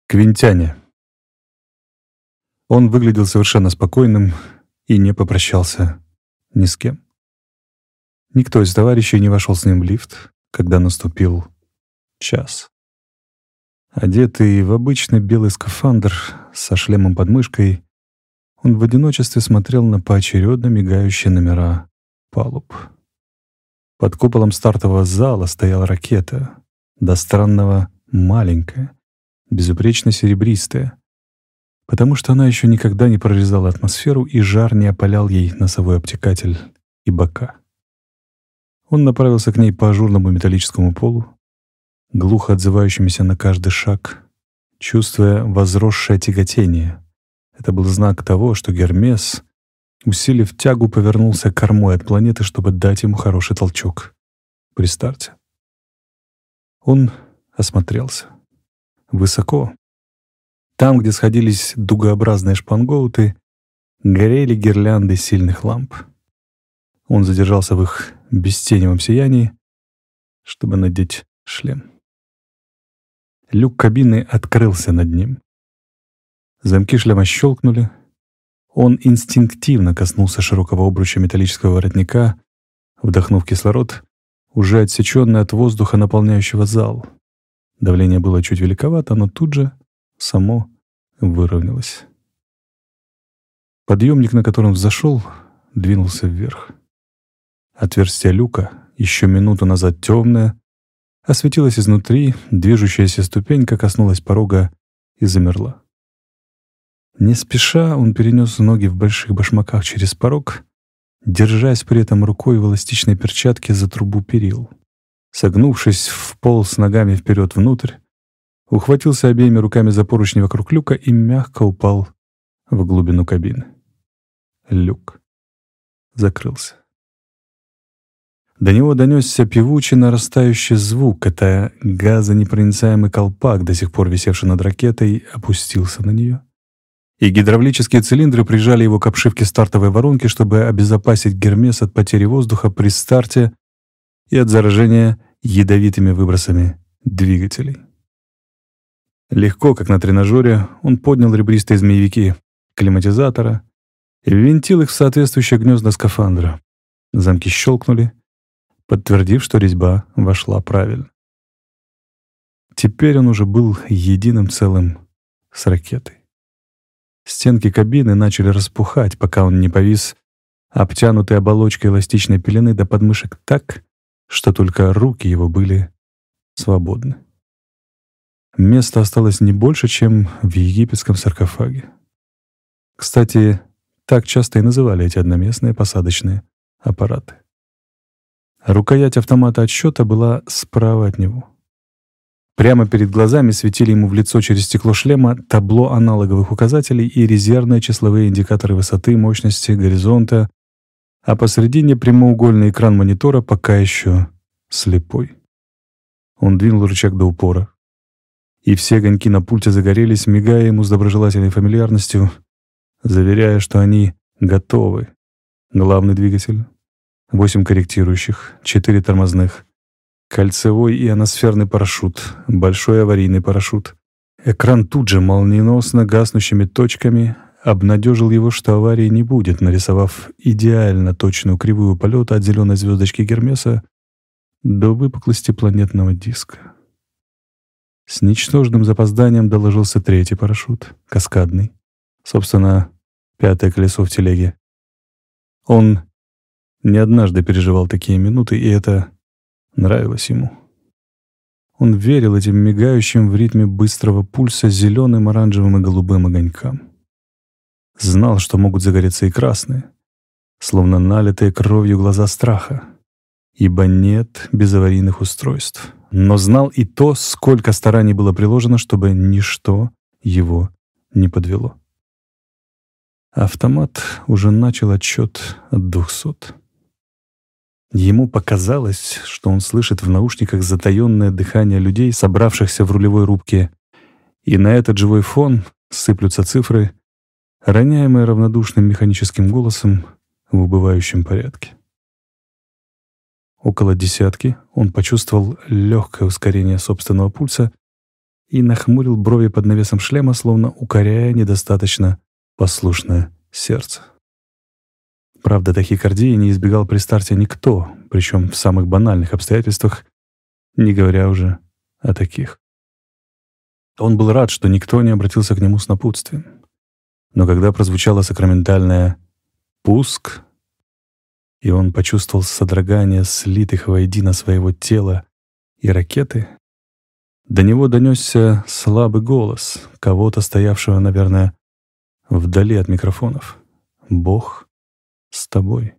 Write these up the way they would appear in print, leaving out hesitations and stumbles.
Квинтяне. Он выглядел совершенно спокойным и не попрощался ни с кем. Никто из товарищей не вошел с ним в лифт, когда наступил час. Одетый в обычный белый скафандр со шлемом под мышкой, он в одиночестве смотрел на поочередно мигающие номера палуб. Под куполом стартового зала стояла ракета, до странного маленькая, безупречно серебристая, потому что она еще никогда не прорезала атмосферу, и жар не опалял ей носовой обтекатель и бока. Он направился к ней по ажурному металлическому полу, глухо отзывающимся на каждый шаг, чувствуя возросшее тяготение. Это был знак того, что Гермес, усилив тягу, повернулся кормой от планеты, чтобы дать ему хороший толчок при старте. Он осмотрелся. Высоко, там, где сходились дугообразные шпангоуты, горели гирлянды сильных ламп. Он задержался в их бестеневом сиянии, чтобы надеть шлем. Люк кабины открылся над ним. Замки шлема щелкнули. Он инстинктивно коснулся широкого обруча металлического воротника, вдохнув кислород, уже отсеченный от воздуха, наполняющего зал. Давление было чуть великовато, но тут же само выровнялось. Подъемник, на котором взошел, двинулся вверх. Отверстие люка, еще минуту назад темное, осветилось изнутри, движущаяся ступенька коснулась порога и замерла. Не спеша он перенес ноги в больших башмаках через порог, держась при этом рукой в эластичной перчатке за трубу перил. Согнувшись, вполз ногами вперед внутрь, ухватился обеими руками за поручни вокруг люка и мягко упал в глубину кабины. Люк закрылся. До него донесся певучий нарастающий звук. Это газонепроницаемый колпак, до сих пор висевший над ракетой, опустился на нее. И гидравлические цилиндры прижали его к обшивке стартовой воронки, чтобы обезопасить Гермес от потери воздуха при старте и от заражения ядовитыми выбросами двигателей. Легко, как на тренажере, он поднял ребристые змеевики климатизатора и ввинтил их в соответствующие гнезда скафандра. Замки щелкнули, подтвердив, что резьба вошла правильно. Теперь он уже был единым целым с ракетой. Стенки кабины начали распухать, пока он не повис, обтянутый оболочкой эластичной пелены до подмышек так, что только руки его были свободны. Места осталось не больше, чем в египетском саркофаге. Кстати, так часто и называли эти одноместные посадочные аппараты. Рукоять автомата отсчета была справа от него. Прямо перед глазами светили ему в лицо через стекло шлема табло аналоговых указателей и резервные числовые индикаторы высоты, мощности, горизонта, а посредине прямоугольный экран монитора, пока еще слепой. Он двинул рычаг до упора, и все огоньки на пульте загорелись, мигая ему с доброжелательной фамильярностью, заверяя, что они готовы. Главный двигатель, 8 корректирующих, 4 тормозных, кольцевой ионосферный парашют, большой аварийный парашют. Экран тут же молниеносно гаснущими точками обнадежил его, что аварии не будет, нарисовав идеально точную кривую полета от зеленой звездочки Гермеса до выпуклости планетного диска. С ничтожным запозданием доложился третий парашют, каскадный. Собственно, 5-е колесо в телеге. Он не однажды переживал такие минуты, и это нравилось ему. Он верил этим мигающим в ритме быстрого пульса зеленым, оранжевым и голубым огонькам. Знал, что могут загореться и красные, словно налитые кровью глаза страха, ибо нет безаварийных устройств. Но знал и то, сколько стараний было приложено, чтобы ничто его не подвело. Автомат уже начал отсчет от 200. Ему показалось, что он слышит в наушниках затаённое дыхание людей, собравшихся в рулевой рубке, и на этот живой фон сыплются цифры, роняемые равнодушным механическим голосом в убывающем порядке. Около 10 он почувствовал легкое ускорение собственного пульса и нахмурил брови под навесом шлема, словно укоряя недостаточно послушное сердце. Правда, тахикардии не избегал при старте никто, причем в самых банальных обстоятельствах, не говоря уже о таких. Он был рад, что никто не обратился к нему с напутствием. Но когда прозвучало сакраментальное «пуск», и он почувствовал содрогание слитых воедино своего тела и ракеты, до него донесся слабый голос кого-то, стоявшего, наверное, вдали от микрофонов. «Бог с тобой».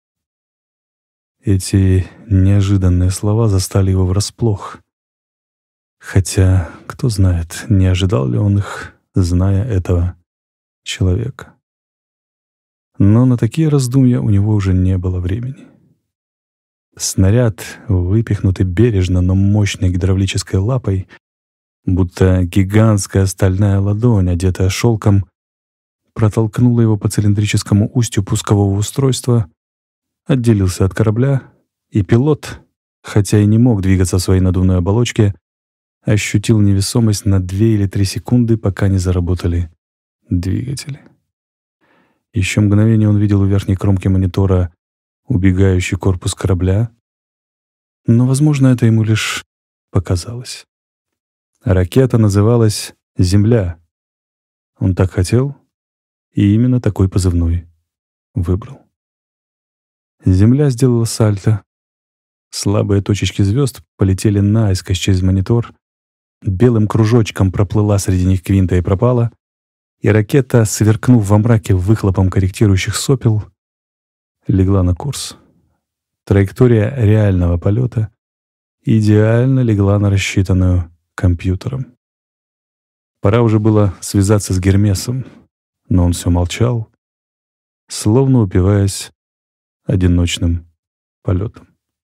Эти неожиданные слова застали его врасплох. Хотя, кто знает, не ожидал ли он их, зная этого человека. Но на такие раздумья у него уже не было времени. Снаряд, выпихнутый бережно, но мощной гидравлической лапой, будто гигантская стальная ладонь, одетая шелком, протолкнула его по цилиндрическому устью пускового устройства, отделился от корабля, и пилот, хотя и не мог двигаться в своей надувной оболочке, ощутил невесомость на 2 или 3 секунды, пока не заработали двигатели. Еще мгновение он видел у верхней кромки монитора убегающий корпус корабля, но, возможно, это ему лишь показалось. Ракета называлась «Земля». Он так хотел, и именно такой позывной выбрал. Земля сделала сальто. Слабые точечки звезд полетели наискось через монитор, белым кружочком проплыла среди них квинта и пропала, и ракета, сверкнув во мраке выхлопом корректирующих сопел, легла на курс. Траектория реального полета идеально легла на рассчитанную компьютером. Пора уже было связаться с Гермесом, но он все молчал, словно упиваясь одиночным полетом.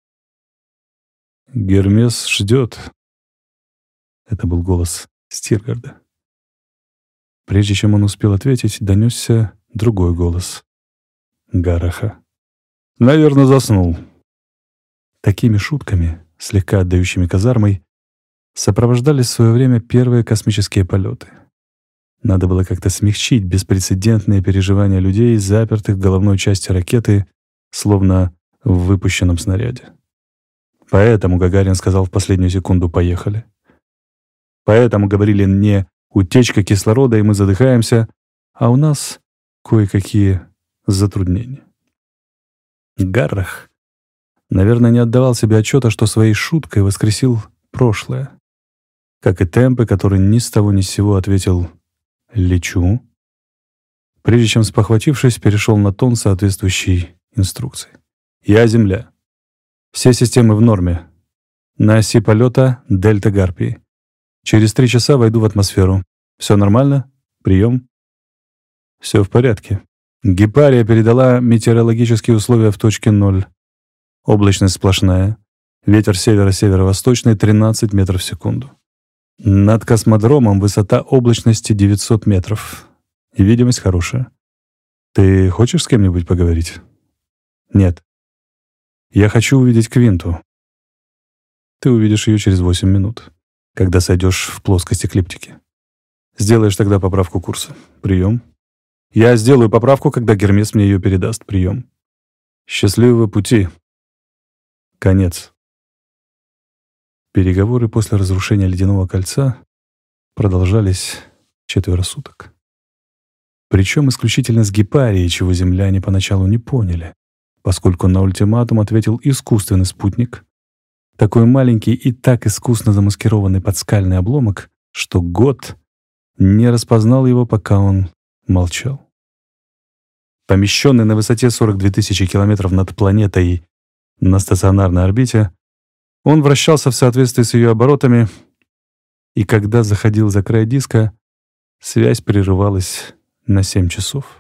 «Гермес ждет». Это был голос Стиргарда. Прежде чем он успел ответить, донесся другой голос Гараха. «Наверное, заснул». Такими шутками, слегка отдающими казармой, сопровождались в свое время первые космические полеты. Надо было как-то смягчить беспрецедентные переживания людей, запертых в головной части ракеты, словно в выпущенном снаряде. Поэтому Гагарин сказал в последнюю секунду «поехали». Поэтому говорили не «утечка кислорода, и мы задыхаемся», а у нас кое-какие затруднения. Гаррах, наверное, не отдавал себе отчета, что своей шуткой воскресил прошлое, как и Темпе, который ни с того ни с сего ответил «лечу», прежде чем, спохватившись, перешел на тон, соответствующий инструкции. «Я Земля. Все системы в норме. На оси полета дельта Гарпии. Через 3 часа войду в атмосферу. Все нормально? Прием?» «Все в порядке. Гепария передала метеорологические условия в точке 0. Облачность сплошная. Ветер северо-северо-восточный 13 метров в секунду. Над космодромом высота облачности 900 метров. И видимость хорошая. Ты хочешь с кем-нибудь поговорить?» «Нет. Я хочу увидеть Квинту. Ты увидишь ее через 8 минут, когда сойдешь в плоскость эклиптики. Сделаешь тогда поправку курса. Прием. Я сделаю поправку, когда Гермес мне ее передаст. Прием. Счастливого пути. Конец». Переговоры после разрушения Ледяного кольца продолжались 4 суток. Причем исключительно с Гепарией, чего земляне поначалу не поняли, поскольку на ультиматум ответил искусственный спутник, такой маленький и так искусно замаскированный под скальный обломок, что Гот не распознал его, пока он молчал. Помещенный на высоте 42 тысячи километров над планетой на стационарной орбите, он вращался в соответствии с ее оборотами, и когда заходил за край диска, связь прерывалась на 7 часов.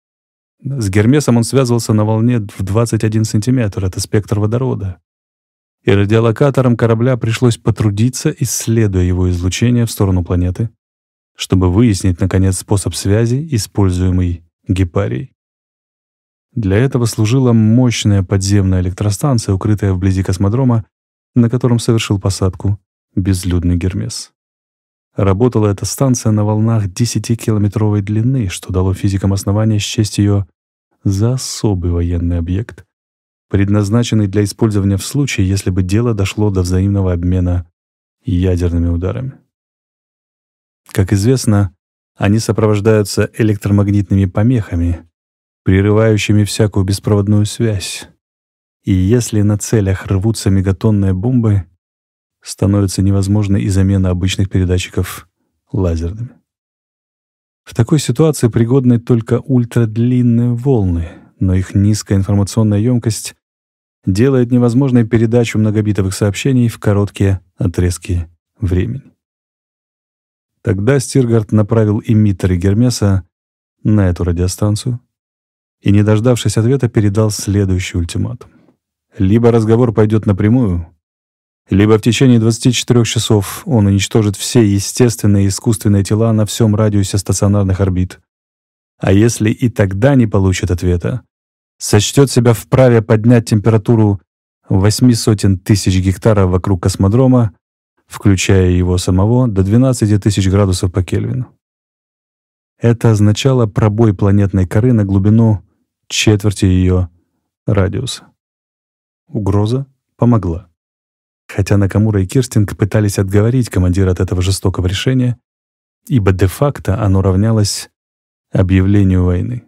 С Гермесом он связывался на волне в 21 сантиметр, это спектр водорода. И радиолокаторам корабля пришлось потрудиться, исследуя его излучение в сторону планеты, чтобы выяснить, наконец, способ связи, используемый Гепарией. Для этого служила мощная подземная электростанция, укрытая вблизи космодрома, на котором совершил посадку безлюдный Гермес. Работала эта станция на волнах 10-километровой длины, что дало физикам основание счесть ее за особый военный объект, предназначенный для использования в случае, если бы дело дошло до взаимного обмена ядерными ударами. Как известно, они сопровождаются электромагнитными помехами, прерывающими всякую беспроводную связь. И если на целях рвутся мегатонные бомбы, становится невозможной и замена обычных передатчиков лазерными. В такой ситуации пригодны только ультрадлинные волны, но их низкая информационная емкость делает невозможной передачу многобитовых сообщений в короткие отрезки времени. Тогда Стиргард направил эмиттеры Гермеса на эту радиостанцию и, не дождавшись ответа, передал следующий ультиматум. Либо разговор пойдет напрямую, либо в течение 24 часов он уничтожит все естественные и искусственные тела на всем радиусе стационарных орбит. А если и тогда не получит ответа, сочтет себя вправе поднять температуру 800 тысяч гектаров вокруг космодрома, включая его самого, до 12 тысяч градусов по Кельвину. Это означало пробой планетной коры на глубину четверти ее радиуса. Угроза помогла. Хотя Накамура и Кирстинг пытались отговорить командира от этого жестокого решения, ибо де-факто оно равнялось объявлению войны.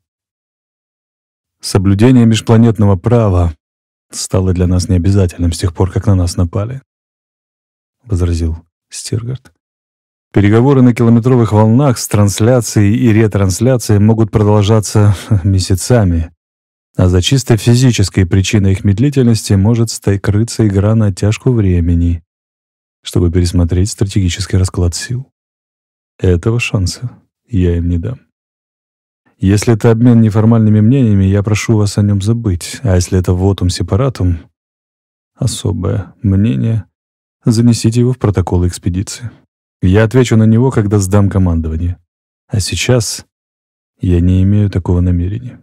Соблюдение межпланетного права стало для нас необязательным с тех пор, как на нас напали, — возразил Стиргард. Переговоры на километровых волнах с трансляцией и ретрансляцией могут продолжаться месяцами, а за чисто физической причиной их медлительности может крыться игра на оттяжку времени, чтобы пересмотреть стратегический расклад сил. Этого шанса я им не дам. Если это обмен неформальными мнениями, я прошу вас о нем забыть, а если это вотум сепаратум, особое мнение, занесите его в протоколы экспедиции. Я отвечу на него, когда сдам командование. А сейчас я не имею такого намерения.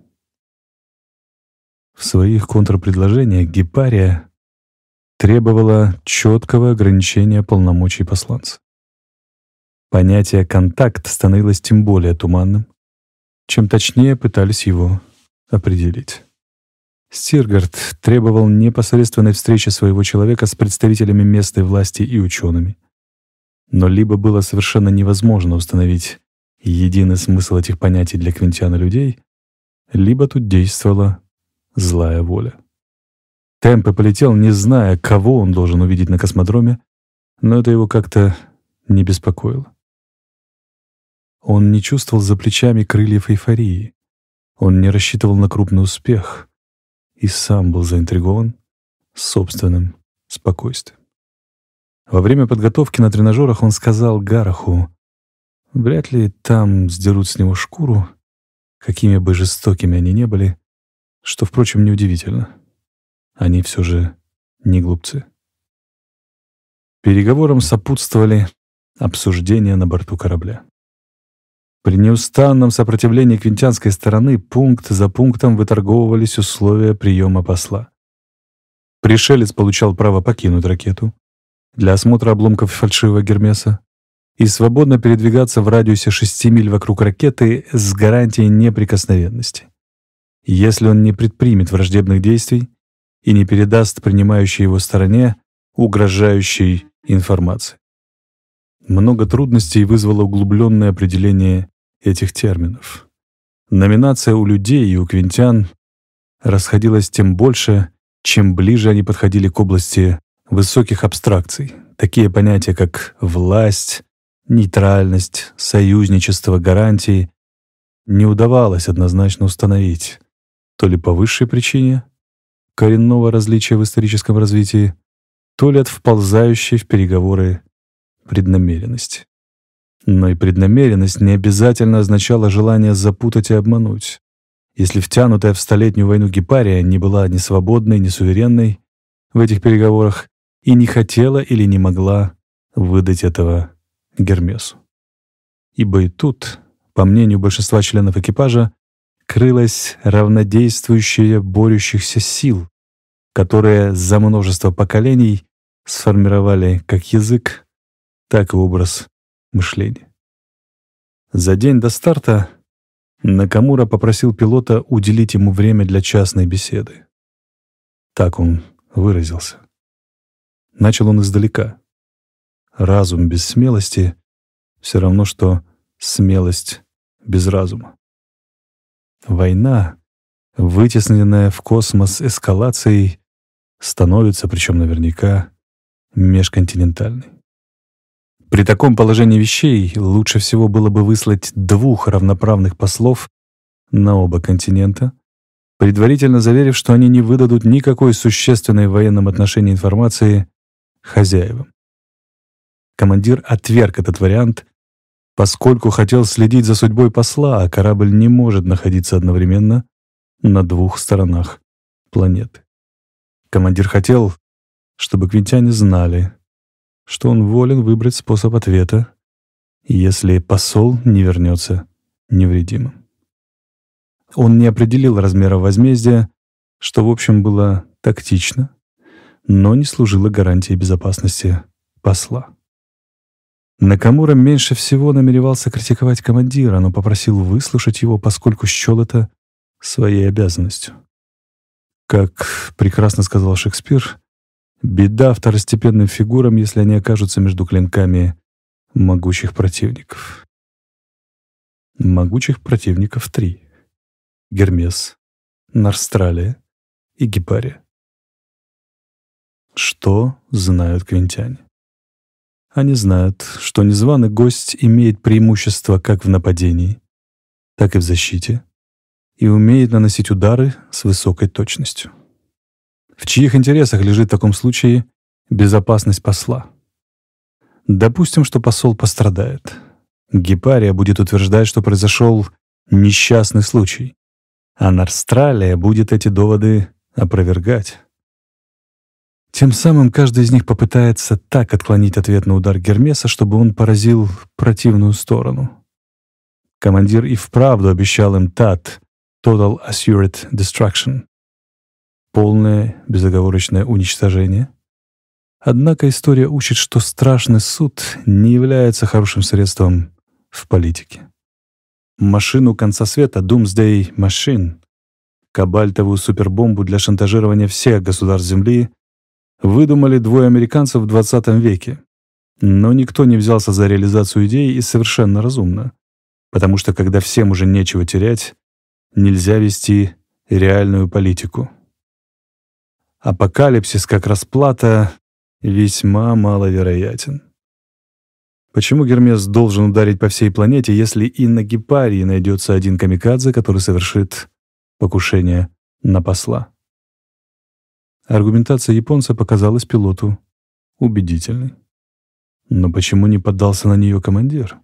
В своих контрпредложениях Гепария требовала четкого ограничения полномочий посланца. Понятие «контакт» становилось тем более туманным, чем точнее пытались его определить. Стиргард требовал непосредственной встречи своего человека с представителями местной власти и учеными. Но либо было совершенно невозможно установить единый смысл этих понятий для Квинтиана людей, либо тут действовала злая воля. Темпе полетел, не зная, кого он должен увидеть на космодроме, но это его как-то не беспокоило. Он не чувствовал за плечами крыльев эйфории. Он не рассчитывал на крупный успех и сам был заинтригован собственным спокойствием. Во время подготовки на тренажерах он сказал Гараху, вряд ли там сдерут с него шкуру, какими бы жестокими они ни были, что, впрочем, неудивительно. Они все же не глупцы. Переговорам сопутствовали обсуждения на борту корабля. При неустанном сопротивлении квинтианской стороны пункт за пунктом выторговывались условия приема посла. Пришелец получал право покинуть ракету для осмотра обломков фальшивого Гермеса и свободно передвигаться в радиусе 6 миль вокруг ракеты с гарантией неприкосновенности, если он не предпримет враждебных действий и не передаст принимающей его стороне угрожающей информации. Много трудностей вызвало углубленное определение этих терминов. Номинация у людей и у квинтиан расходилась тем больше, чем ближе они подходили к области высоких абстракций. Такие понятия, как власть, нейтральность, союзничество, гарантии, не удавалось однозначно установить, то ли по высшей причине коренного различия в историческом развитии, то ли от вползающей в переговоры преднамеренности. Но и преднамеренность не обязательно означала желание запутать и обмануть. Если втянутая в столетнюю войну Гепария не была ни свободной, ни суверенной в этих переговорах и не хотела или не могла выдать этого Гермесу. Ибо и тут, по мнению большинства членов экипажа, крылась равнодействующая борющихся сил, которые за множество поколений сформировали как язык, так и образ мышления. За день до старта Накамура попросил пилота уделить ему время для частной беседы. Так он выразился. Начал он издалека. Разум без смелости — все равно, что смелость без разума. Война, вытесненная в космос эскалацией, становится, причем наверняка, межконтинентальной. При таком положении вещей лучше всего было бы выслать 2 равноправных послов на оба континента, предварительно заверив, что они не выдадут никакой существенной в военном отношении информации хозяевам. Командир отверг этот вариант, поскольку хотел следить за судьбой посла, а корабль не может находиться одновременно на 2 сторонах планеты. Командир хотел, чтобы квинтиане знали, что он волен выбрать способ ответа, если посол не вернется невредимым. Он не определил размера возмездия, что, в общем, было тактично, но не служило гарантией безопасности посла. Накамура меньше всего намеревался критиковать командира, но попросил выслушать его, поскольку счел это своей обязанностью. Как прекрасно сказал Шекспир, беда второстепенным фигурам, если они окажутся между клинками могучих противников. Могучих противников 3. Гермес, Нарстралия и Гипария. Что знают квинтиане? Они знают, что незваный гость имеет преимущество как в нападении, так и в защите и умеет наносить удары с высокой точностью. В чьих интересах лежит в таком случае безопасность посла? Допустим, что посол пострадает. Гипария будет утверждать, что произошел несчастный случай, а Нарстралия будет эти доводы опровергать. Тем самым каждый из них попытается так отклонить ответ на удар Гермеса, чтобы он поразил противную сторону. Командир и вправду обещал им ТАД — Total Assured Destruction — полное безоговорочное уничтожение. Однако история учит, что страшный суд не является хорошим средством в политике. Машину конца света Doomsday Machine, кобальтовую супербомбу для шантажирования всех государств Земли, выдумали 2 американцев в 20 веке. Но никто не взялся за реализацию идеи, и совершенно разумно. Потому что когда всем уже нечего терять, нельзя вести реальную политику. Апокалипсис как расплата весьма маловероятен. Почему Гермес должен ударить по всей планете, если и на Гипарии найдется один камикадзе, который совершит покушение на посла? Аргументация японца показалась пилоту убедительной. Но почему не поддался на нее командир?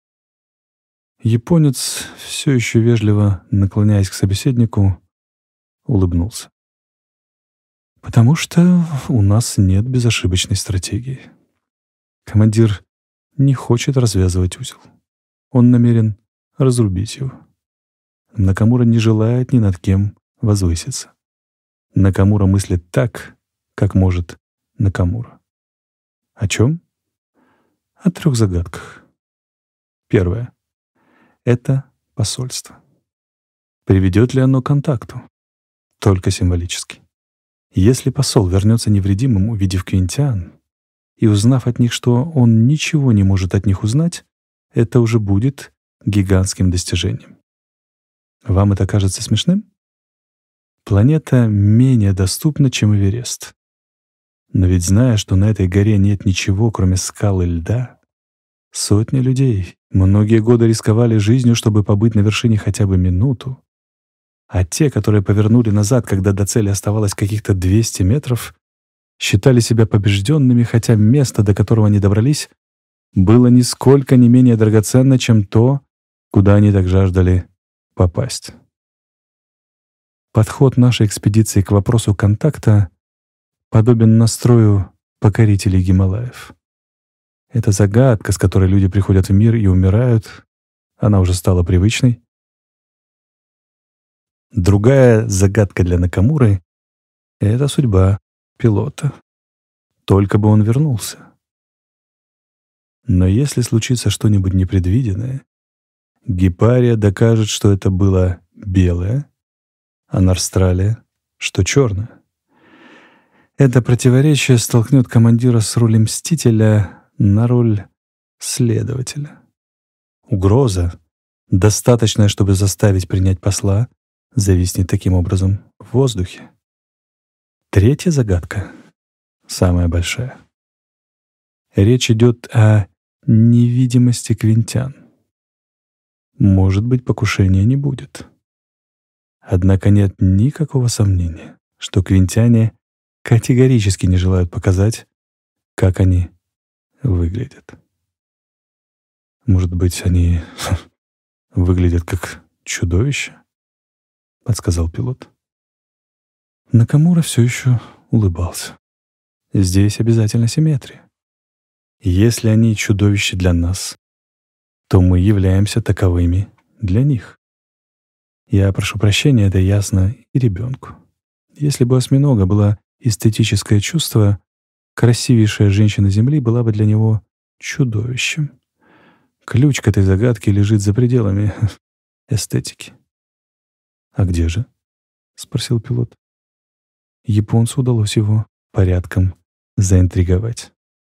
Японец, все еще вежливо наклоняясь к собеседнику, улыбнулся. «Потому что у нас нет безошибочной стратегии. Командир не хочет развязывать узел. Он намерен разрубить его. Накамура не желает ни над кем возвыситься. Накамура мыслит так, как может Накамура. О чем? О 3 загадках. Первое. Это посольство. Приведет ли оно к контакту? Только символически. Если посол вернется невредимым, увидев квинтиан, и узнав от них, что он ничего не может от них узнать, это уже будет гигантским достижением. Вам это кажется смешным? Планета менее доступна, чем Эверест. Но ведь зная, что на этой горе нет ничего, кроме скал и льда, сотни людей многие годы рисковали жизнью, чтобы побыть на вершине хотя бы минуту. А те, которые повернули назад, когда до цели оставалось каких-то 200 метров, считали себя побежденными, хотя место, до которого они добрались, было нисколько не менее драгоценно, чем то, куда они так жаждали попасть. Подход нашей экспедиции к вопросу контакта подобен настрою покорителей Гималаев. Это загадка, с которой люди приходят в мир и умирают. Она уже стала привычной. Другая загадка для Накамуры — это судьба пилота. Только бы он вернулся. Но если случится что-нибудь непредвиденное, Гипария докажет, что это было белое, а Нарстралия, что черное. Это противоречие столкнет командира с роли мстителя на роль следователя. Угроза, достаточная, чтобы заставить принять посла, зависнет таким образом в воздухе. Третья загадка, самая большая. Речь идет о невидимости квинтян. Может быть, покушения не будет. Однако нет никакого сомнения, что квинтяне категорически не желают показать, как они выглядят. Может быть, они выглядят как чудовище? Подсказал пилот. Накамура все еще улыбался. Здесь обязательно симметрия. Если они чудовища для нас, то мы являемся таковыми для них. Я прошу прощения, это ясно и ребенку. Если бы у осьминога было эстетическое чувство, красивейшая женщина Земли была бы для него чудовищем. Ключ к этой загадке лежит за пределами эстетики. «А где же?» — спросил пилот. Японцу удалось его порядком заинтриговать.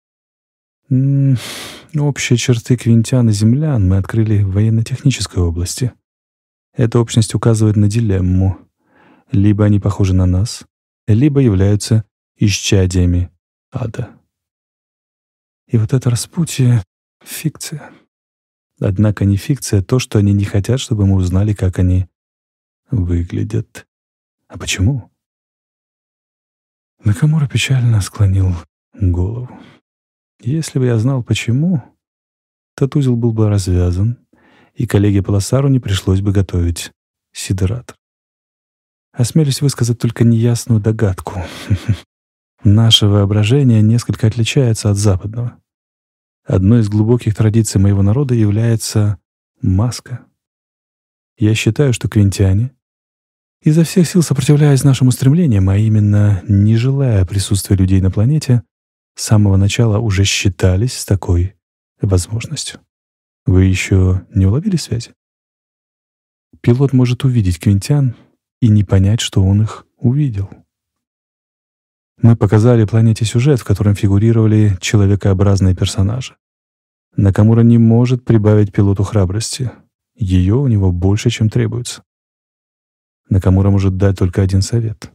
Общие черты квинтян и землян мы открыли в военно-технической области. Эта общность указывает на дилемму. Либо они похожи на нас, либо являются исчадиями ада. И вот это распутье — фикция. Однако не фикция то, что они не хотят, чтобы мы узнали, как они выглядят. А почему? Накамура печально склонил голову. Если бы я знал, почему, тот узел был бы развязан, и коллеге Паласару не пришлось бы готовить сидератор. Осмелюсь высказать только неясную догадку. Наше воображение несколько отличается от западного. Одной из глубоких традиций моего народа является маска. Я считаю, что квинтяне, изо всех сил сопротивляясь нашим устремлениям, а именно не желая присутствия людей на планете, с самого начала уже считались с такой возможностью. Вы еще не уловили связи? Пилот может увидеть квинтян и не понять, что он их увидел. Мы показали планете сюжет, в котором фигурировали человекообразные персонажи. Накамура не может прибавить пилоту храбрости. Ее у него больше, чем требуется. Накамура может дать только один совет.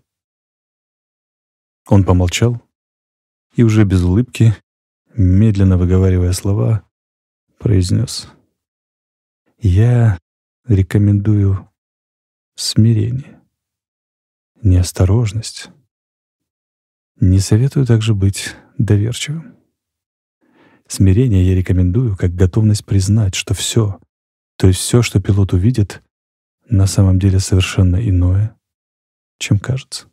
Он помолчал и уже без улыбки, медленно выговаривая слова, произнес: «Я рекомендую смирение, неосторожность. Не советую также быть доверчивым. Смирение я рекомендую как готовность признать, что все, то есть все, что пилот увидит, на самом деле совершенно иное, чем кажется».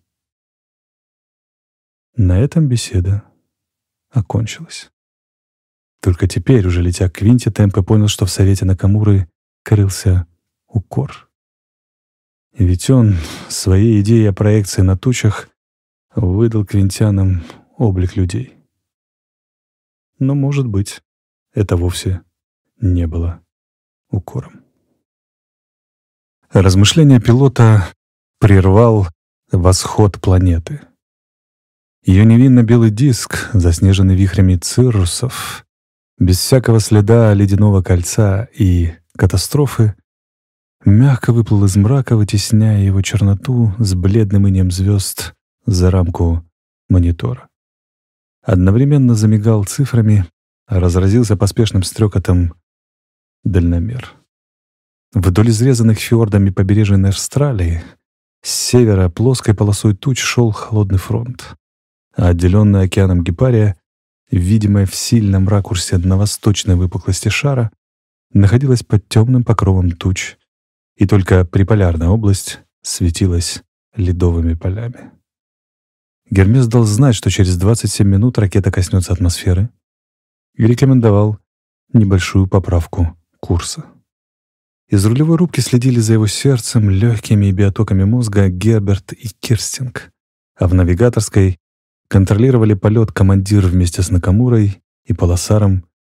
На этом беседа окончилась. Только теперь, уже летя к Квинте, Темпе понял, что в совете Накамуры крылся укор. Ведь он своей идеей о проекции на тучах выдал квинтянам облик людей. Но, может быть, это вовсе не было укором. Размышления пилота прервал восход планеты. Ее невинно белый диск, заснеженный вихрями циррусов, без всякого следа ледяного кольца и катастрофы, мягко выплыл из мрака, вытесняя его черноту с бледным инеем звезд за рамку монитора. Одновременно замигал цифрами, разразился поспешным стрекотом дальномер. Вдоль изрезанных фьордами побережья Австралии с севера плоской полосой туч шел холодный фронт, а отделенная океаном Гипария, видимая в сильном ракурсе на восточной выпуклости шара, находилась под темным покровом туч, и только приполярная область светилась ледовыми полями. Гермес дал знать, что через 27 минут ракета коснется атмосферы, и рекомендовал небольшую поправку курса. Из рулевой рубки следили за его сердцем, легкими и биотоками мозга Герберт и Кирстинг, а в навигаторской контролировали полет командир вместе с Накамурой и Паласаром,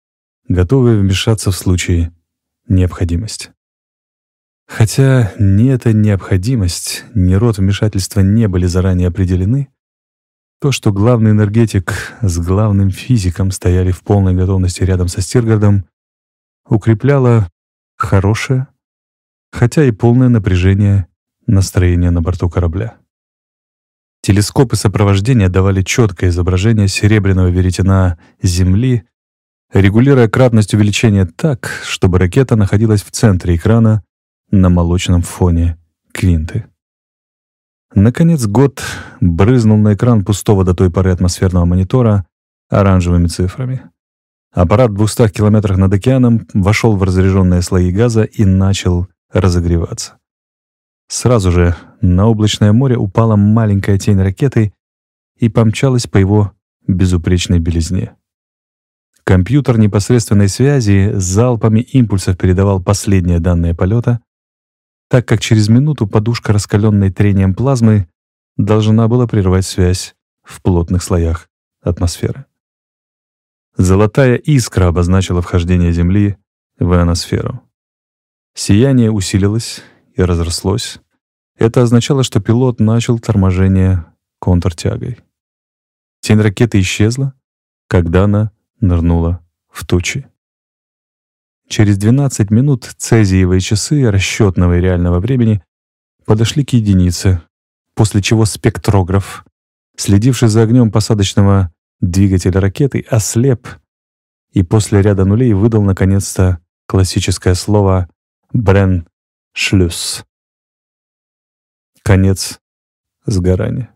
готовые вмешаться в случае необходимости. Хотя ни эта необходимость, ни род вмешательства не были заранее определены, то, что главный энергетик с главным физиком стояли в полной готовности рядом со Стиргардом, укрепляло хорошее, хотя и полное напряжение настроения на борту корабля. Телескопы сопровождения давали четкое изображение серебряного веретена Земли, регулируя кратность увеличения так, чтобы ракета находилась в центре экрана на молочном фоне Квинты. Наконец год брызнул на экран пустого до той поры атмосферного монитора оранжевыми цифрами. Аппарат в 200 километрах над океаном вошел в разряженные слои газа и начал разогреваться. Сразу же на облачное море упала маленькая тень ракеты и помчалась по его безупречной белизне. Компьютер непосредственной связи с залпами импульсов передавал последние данные полета, так как через минуту подушка, раскаленной трением плазмы, должна была прервать связь в плотных слоях атмосферы. Золотая искра обозначила вхождение Земли в ионосферу. Сияние усилилось и разрослось. Это означало, что пилот начал торможение контртягой. Тень ракеты исчезла, когда она нырнула в тучи. Через 12 минут цезиевые часы расчетного и реального времени подошли к единице, после чего спектрограф, следивший за огнем посадочного двигателя ракеты, ослеп и после ряда нулей выдал наконец-то классическое слово «бренншлюсс» — конец сгорания.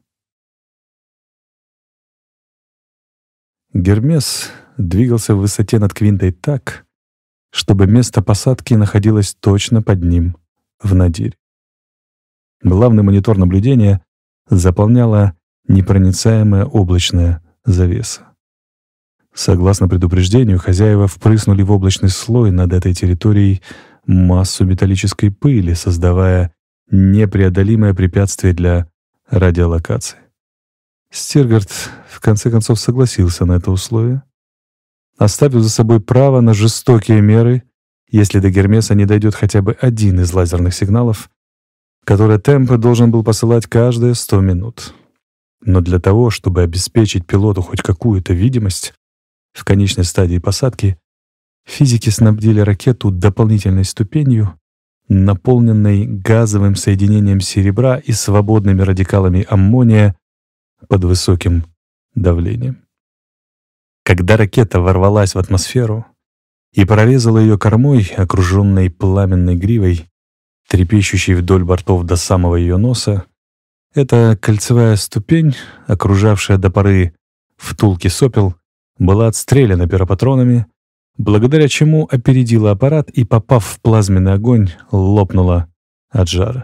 Гермес двигался в высоте над Квинтой так, чтобы место посадки находилось точно под ним, в надире. Главный монитор наблюдения заполняла непроницаемая облачная завеса. Согласно предупреждению, хозяева впрыснули в облачный слой над этой территорией массу металлической пыли, создавая непреодолимое препятствие для радиолокации. Стиргард в конце концов согласился на это условие, оставив за собой право на жестокие меры, если до Гермеса не дойдет хотя бы один из лазерных сигналов, которые Темпе должен был посылать каждые 100 минут. Но для того, чтобы обеспечить пилоту хоть какую-то видимость в конечной стадии посадки, физики снабдили ракету дополнительной ступенью, наполненной газовым соединением серебра и свободными радикалами аммония под высоким давлением. Когда ракета ворвалась в атмосферу и прорезала ее кормой, окруженной пламенной гривой, трепещущей вдоль бортов до самого ее носа, эта кольцевая ступень, окружавшая до поры втулки сопел, была отстреляна пиропатронами, благодаря чему опередила аппарат и, попав в плазменный огонь, лопнула от жара.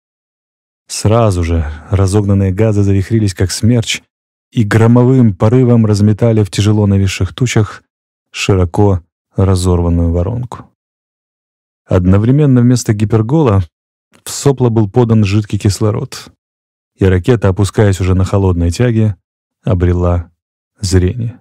Сразу же разогнанные газы завихрились, как смерч, и громовым порывом разметали в тяжело нависших тучах широко разорванную воронку. Одновременно вместо гипергола в сопла был подан жидкий кислород, и ракета, опускаясь уже на холодной тяге, обрела зрение.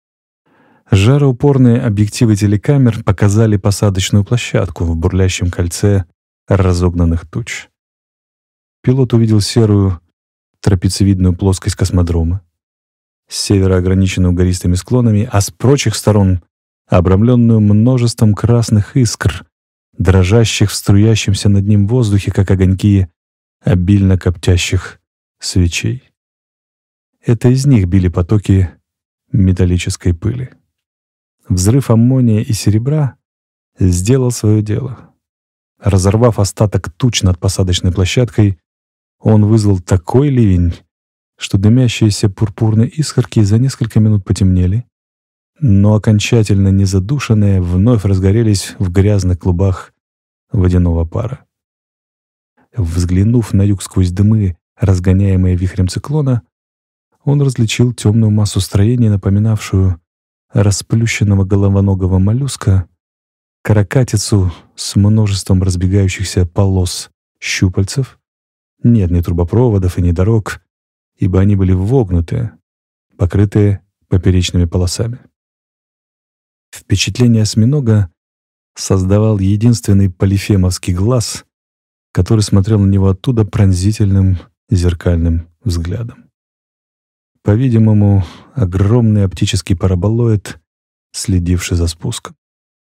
Жароупорные объективы телекамер показали посадочную площадку в бурлящем кольце разогнанных туч. Пилот увидел серую трапециевидную плоскость космодрома, с севера ограниченную гористыми склонами, а с прочих сторон обрамленную множеством красных искр, дрожащих в струящемся над ним воздухе, как огоньки обильно коптящих свечей. Это из них били потоки металлической пыли. Взрыв аммония и серебра сделал свое дело. Разорвав остаток туч над посадочной площадкой, он вызвал такой ливень, что дымящиеся пурпурные искорки за несколько минут потемнели, но окончательно незадушенные вновь разгорелись в грязных клубах водяного пара. Взглянув на юг сквозь дымы, разгоняемые вихрем циклона, он различил темную массу строения, напоминавшую расплющенного головоногого моллюска, каракатицу с множеством разбегающихся полос щупальцев. Нет ни трубопроводов и ни дорог, ибо они были вогнутые, покрытые поперечными полосами. В впечатление осьминога создавал единственный полифемовский глаз, который смотрел на него оттуда пронзительным зеркальным взглядом. По-видимому, огромный оптический параболоид, следивший за спуском.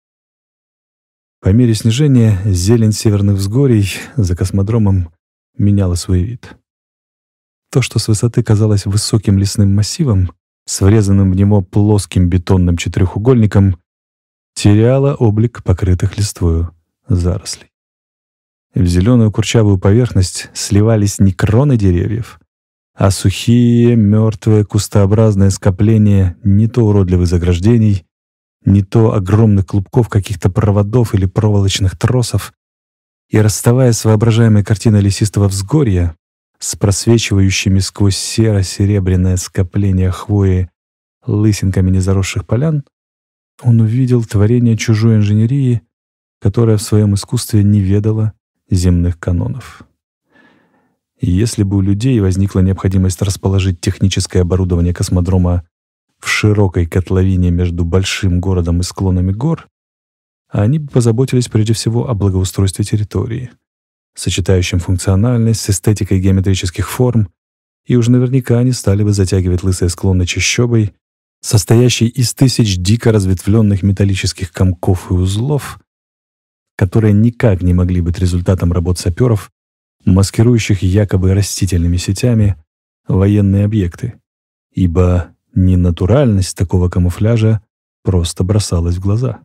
По мере снижения зелень северных взгорий за космодромом меняла свой вид. То, что с высоты казалось высоким лесным массивом, с врезанным в него плоским бетонным четырехугольником, теряло облик покрытых листвою зарослей. В зеленую курчавую поверхность сливались не кроны деревьев, а сухие, мертвые, кустообразные скопления не то уродливых заграждений, не то огромных клубков каких-то проводов или проволочных тросов, и, расставаясь с воображаемой картиной лесистого взгорья, с просвечивающими сквозь серо-серебряное скопление хвои лысинками незаросших полян, он увидел творение чужой инженерии, которая в своем искусстве не ведала земных канонов. И если бы у людей возникла необходимость расположить техническое оборудование космодрома в широкой котловине между большим городом и склонами гор, они бы позаботились прежде всего о благоустройстве территории, сочетающем функциональность с эстетикой геометрических форм, и уж наверняка они стали бы затягивать лысые склоны чащобой, состоящей из тысяч дико разветвленных металлических комков и узлов, которые никак не могли быть результатом работ саперов, маскирующих якобы растительными сетями военные объекты, ибо ненатуральность такого камуфляжа просто бросалась в глаза.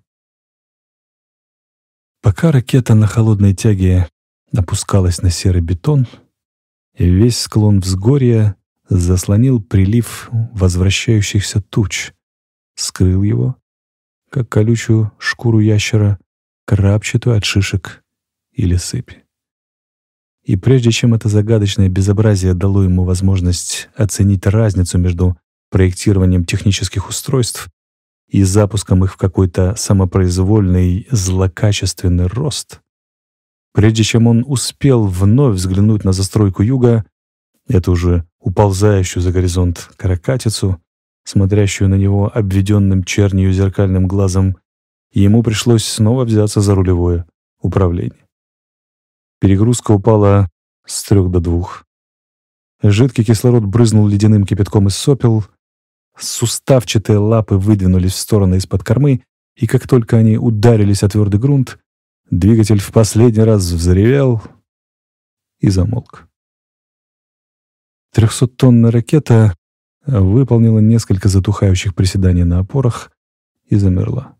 Пока ракета на холодной тяге опускалась на серый бетон, весь склон взгорья заслонил прилив возвращающихся туч, скрыл его, как колючую шкуру ящера, крапчатую от шишек или сыпи. И прежде чем это загадочное безобразие дало ему возможность оценить разницу между проектированием технических устройств и запуском их в какой-то самопроизвольный злокачественный рост, прежде чем он успел вновь взглянуть на застройку юга, эту уже уползающую за горизонт каракатицу, смотрящую на него обведенным чернью зеркальным глазом, ему пришлось снова взяться за рулевое управление. Перегрузка упала с 3 до 2. Жидкий кислород брызнул ледяным кипятком из сопел, суставчатые лапы выдвинулись в стороны из-под кормы, и как только они ударились о твердый грунт, двигатель в последний раз взревел и замолк. 300-тонная ракета выполнила несколько затухающих приседаний на опорах и замерла.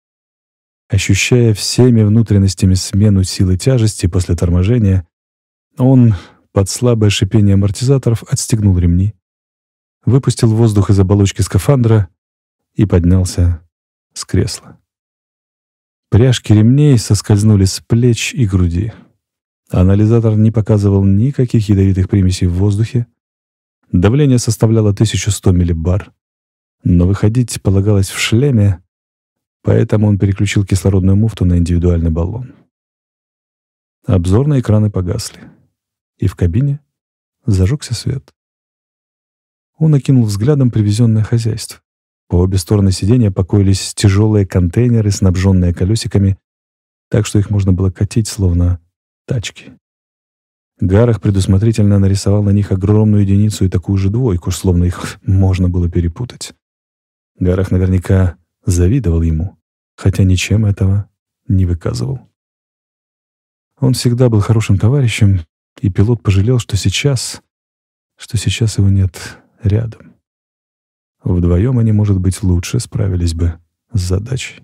Ощущая всеми внутренностями смену силы тяжести после торможения, он под слабое шипение амортизаторов отстегнул ремни, выпустил воздух из оболочки скафандра и поднялся с кресла. Пряжки ремней соскользнули с плеч и груди. Анализатор не показывал никаких ядовитых примесей в воздухе. Давление составляло 1100 миллибар, но выходить полагалось в шлеме, поэтому он переключил кислородную муфту на индивидуальный баллон. Обзорные экраны погасли, и в кабине зажегся свет. Он окинул взглядом привезенное хозяйство. По обе стороны сиденья покоились тяжелые контейнеры, снабженные колесиками, так что их можно было катить, словно тачки. Гарах предусмотрительно нарисовал на них огромную единицу и такую же двойку, словно их можно было перепутать. Гарах наверняка завидовал ему, хотя ничем этого не выказывал. Он всегда был хорошим товарищем, и пилот пожалел, что сейчас его нет рядом. Вдвоем они, может быть, лучше справились бы с задачей.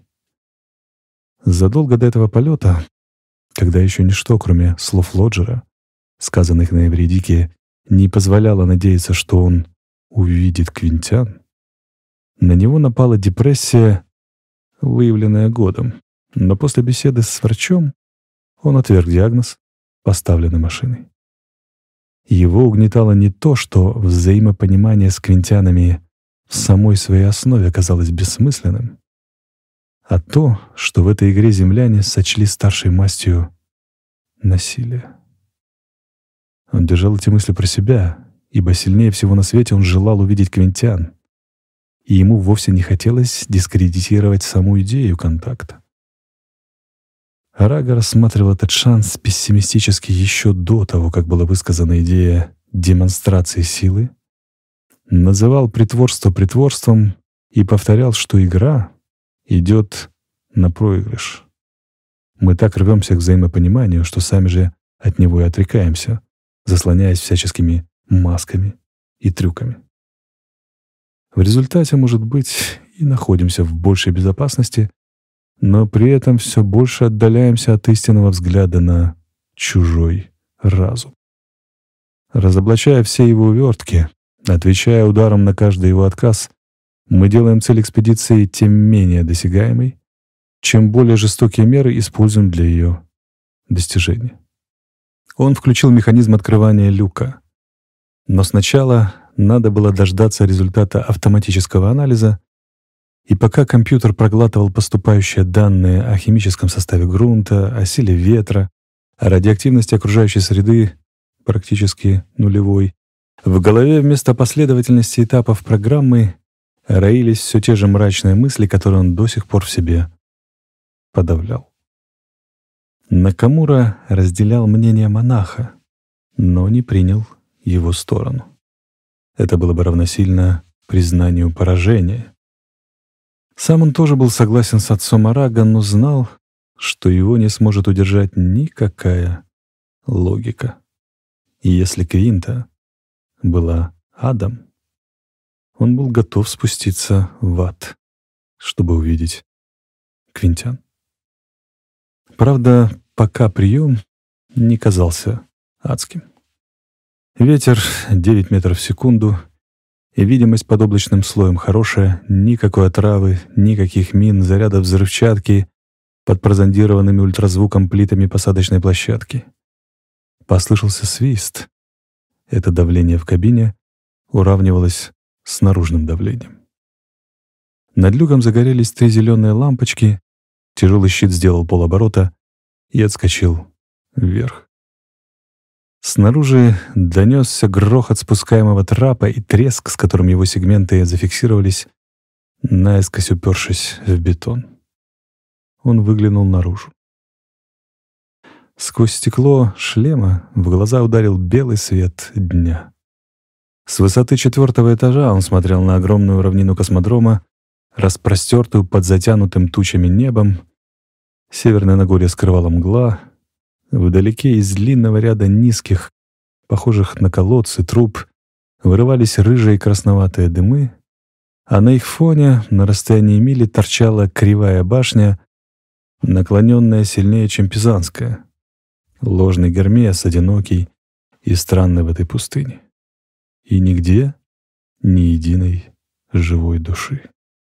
Задолго до этого полета, когда еще ничто, кроме слов Лоджера, сказанных на Эвридике, не позволяло надеяться, что он увидит квинтян, на него напала депрессия, выявленная годом, но после беседы с врачом он отверг диагноз, поставленный машиной. Его угнетало не то, что взаимопонимание с квинтянами в самой своей основе казалось бессмысленным, а то, что в этой игре земляне сочли старшей мастью насилие. Он держал эти мысли про себя, ибо сильнее всего на свете он желал увидеть квинтян. и ему вовсе не хотелось дискредитировать саму идею контакта. Арага рассматривал этот шанс пессимистически еще до того, как была высказана идея демонстрации силы, называл притворство притворством и повторял, что игра идет на проигрыш. Мы так рвемся к взаимопониманию, что сами же от него и отрекаемся, заслоняясь всяческими масками и трюками. В результате, может быть, и находимся в большей безопасности, но при этом все больше отдаляемся от истинного взгляда на чужой разум. Разоблачая все его увертки, отвечая ударом на каждый его отказ, мы делаем цель экспедиции тем менее досягаемой, чем более жестокие меры используем для ее достижения. Он включил механизм открывания люка. Но сначала надо было дождаться результата автоматического анализа, и пока компьютер проглатывал поступающие данные о химическом составе грунта, о силе ветра, о радиоактивности окружающей среды, практически нулевой, в голове вместо последовательности этапов программы роились все те же мрачные мысли, которые он до сих пор в себе подавлял. Накамура разделял мнение монаха, но не принял его сторону. Это было бы равносильно признанию поражения. Сам он тоже был согласен с отцом Арага, но знал, что его не сможет удержать никакая логика. И если Квинта была адом, он был готов спуститься в ад, чтобы увидеть Квинтян. Правда, пока прием не казался адским. Ветер 9 метров в секунду, и видимость под облачным слоем хорошая, никакой отравы, никаких мин, зарядов взрывчатки под прозондированными ультразвуком плитами посадочной площадки. Послышался свист. Это давление в кабине уравнивалось с наружным давлением. Над люком загорелись 3 зеленые лампочки, тяжелый щит сделал полоборота и отскочил вверх. Снаружи донесся грохот спускаемого трапа и треск, с которым его сегменты зафиксировались, наискось упершись в бетон. Он выглянул наружу. Сквозь стекло шлема в глаза ударил белый свет дня. С высоты 4-го этажа он смотрел на огромную равнину космодрома, распростертую под затянутым тучами небом. Северное Нагорье скрывала мгла. Вдалеке из длинного ряда низких, похожих на колодцы, труб вырывались рыжие и красноватые дымы, а на их фоне на расстоянии мили торчала кривая башня, наклоненная сильнее, чем Пизанская. Ложный Гермес, одинокий и странный в этой пустыне. И нигде ни единой живой души.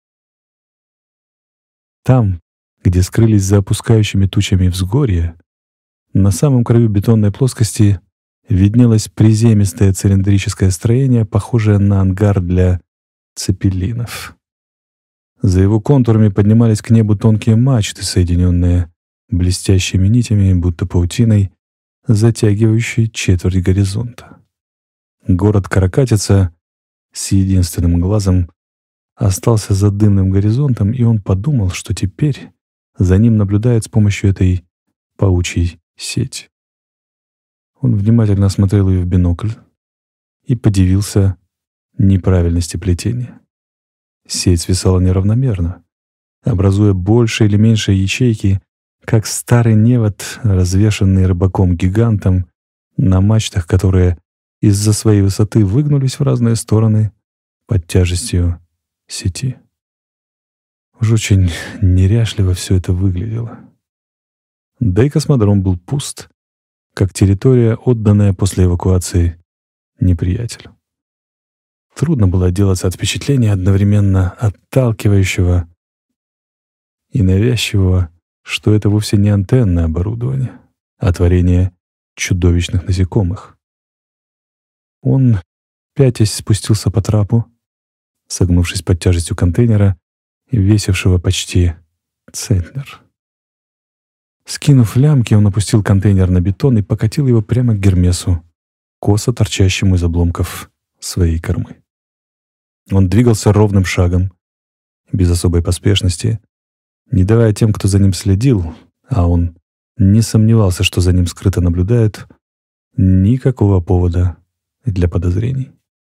Там, где скрылись за опускающими тучами взгорья, на самом краю бетонной плоскости виднелось приземистое цилиндрическое строение, похожее на ангар для цепелинов. За его контурами поднимались к небу тонкие мачты, соединенные блестящими нитями, будто паутиной, затягивающей четверть горизонта. Город Каракатица с единственным глазом остался за дымным горизонтом, и он подумал, что теперь за ним наблюдают с помощью этой паучьей сети. Он внимательно осмотрел ее в бинокль и подивился неправильности плетения. Сеть свисала неравномерно, образуя больше или меньше ячейки, как старый невод, развешанный рыбаком-гигантом на мачтах, которые из-за своей высоты выгнулись в разные стороны под тяжестью сети. Уж очень неряшливо все это выглядело. Да и космодром был пуст, как территория, отданная после эвакуации неприятелю. Трудно было отделаться от впечатления одновременно отталкивающего и навязчивого, что это вовсе не антенное оборудование, а творение чудовищных насекомых. Он, пятясь, спустился по трапу, согнувшись под тяжестью контейнера, весившего почти центнер. Скинув лямки, он опустил контейнер на бетон и покатил его прямо к Гермесу, косо торчащему из обломков своей кормы. Он двигался ровным шагом, без особой поспешности, не давая тем, кто за ним следил, а он не сомневался, что за ним скрыто наблюдают, никакого повода для подозрений.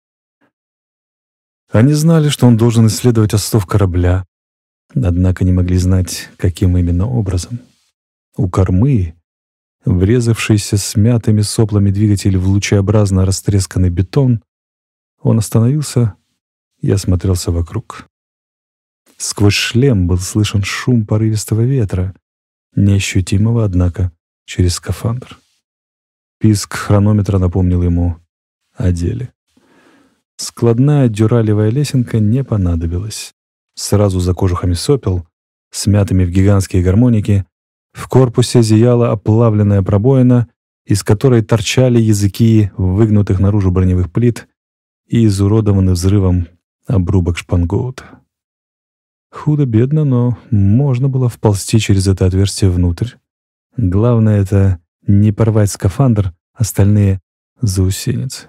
Они знали, что он должен исследовать остов корабля, однако не могли знать, каким именно образом. У кормы, врезавшийся смятыми соплами двигатель в лучеобразно растресканный бетон, он остановился и осмотрелся вокруг. Сквозь шлем был слышен шум порывистого ветра, неощутимого, однако, через скафандр. Писк хронометра напомнил ему о деле. Складная дюралевая лесенка не понадобилась. Сразу за кожухами сопел, смятыми в гигантские гармоники, в корпусе зияла оплавленная пробоина, из которой торчали языки выгнутых наружу броневых плит и изуродованный взрывом обрубок шпангоута. Худо-бедно, но можно было вползти через это отверстие внутрь. Главное — это не порвать скафандр, остальные — заусеницы.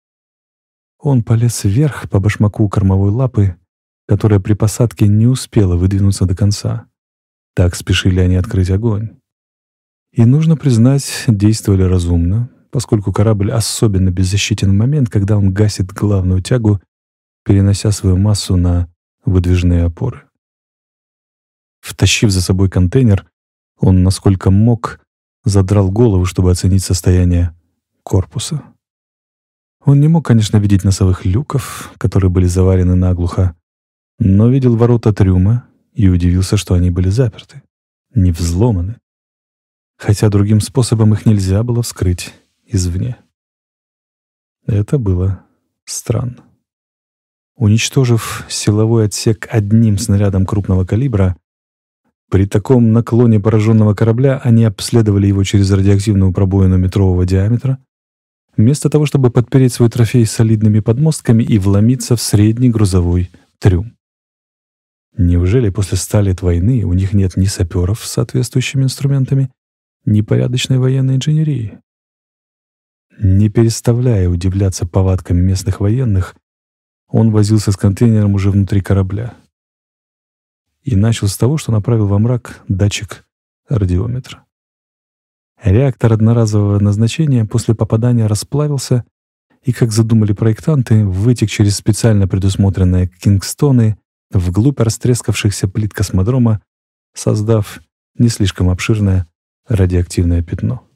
Он полез вверх по башмаку кормовой лапы, которая при посадке не успела выдвинуться до конца. Так спешили они открыть огонь. И, нужно признать, действовали разумно, поскольку корабль особенно беззащитен в момент, когда он гасит главную тягу, перенося свою массу на выдвижные опоры. Втащив за собой контейнер, он, насколько мог, задрал голову, чтобы оценить состояние корпуса. Он не мог, конечно, видеть носовых люков, которые были заварены наглухо, но видел ворота трюма и удивился, что они были заперты, не взломаны, хотя другим способом их нельзя было вскрыть извне. Это было странно. Уничтожив силовой отсек одним снарядом крупного калибра, при таком наклоне пораженного корабля они обследовали его через радиоактивную пробоину метрового диаметра, вместо того, чтобы подпереть свой трофей солидными подмостками и вломиться в средний грузовой трюм. Неужели после 100 лет войны у них нет ни саперов с соответствующими инструментами, ни порядочной военной инженерии? Не переставляя удивляться повадкам местных военных, он возился с контейнером уже внутри корабля. И начал с того, что направил во мрак датчик радиометра. Реактор одноразового назначения после попадания расплавился и, как задумали проектанты, вытек через специально предусмотренные кингстоны вглубь растрескавшихся плит космодрома, создав не слишком обширное радиоактивное пятно.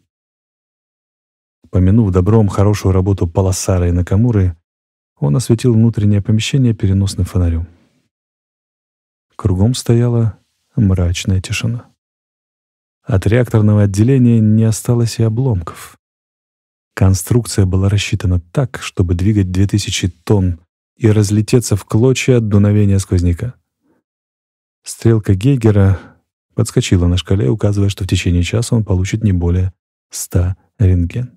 Помянув добром хорошую работу Палласара и Накамуры, он осветил внутреннее помещение переносным фонарем. Кругом стояла мрачная тишина. От реакторного отделения не осталось и обломков. Конструкция была рассчитана так, чтобы двигать 2000 тонн и разлететься в клочья от дуновения сквозняка. Стрелка Гейгера подскочила на шкале, указывая, что в течение часа он получит не более 100 рентген.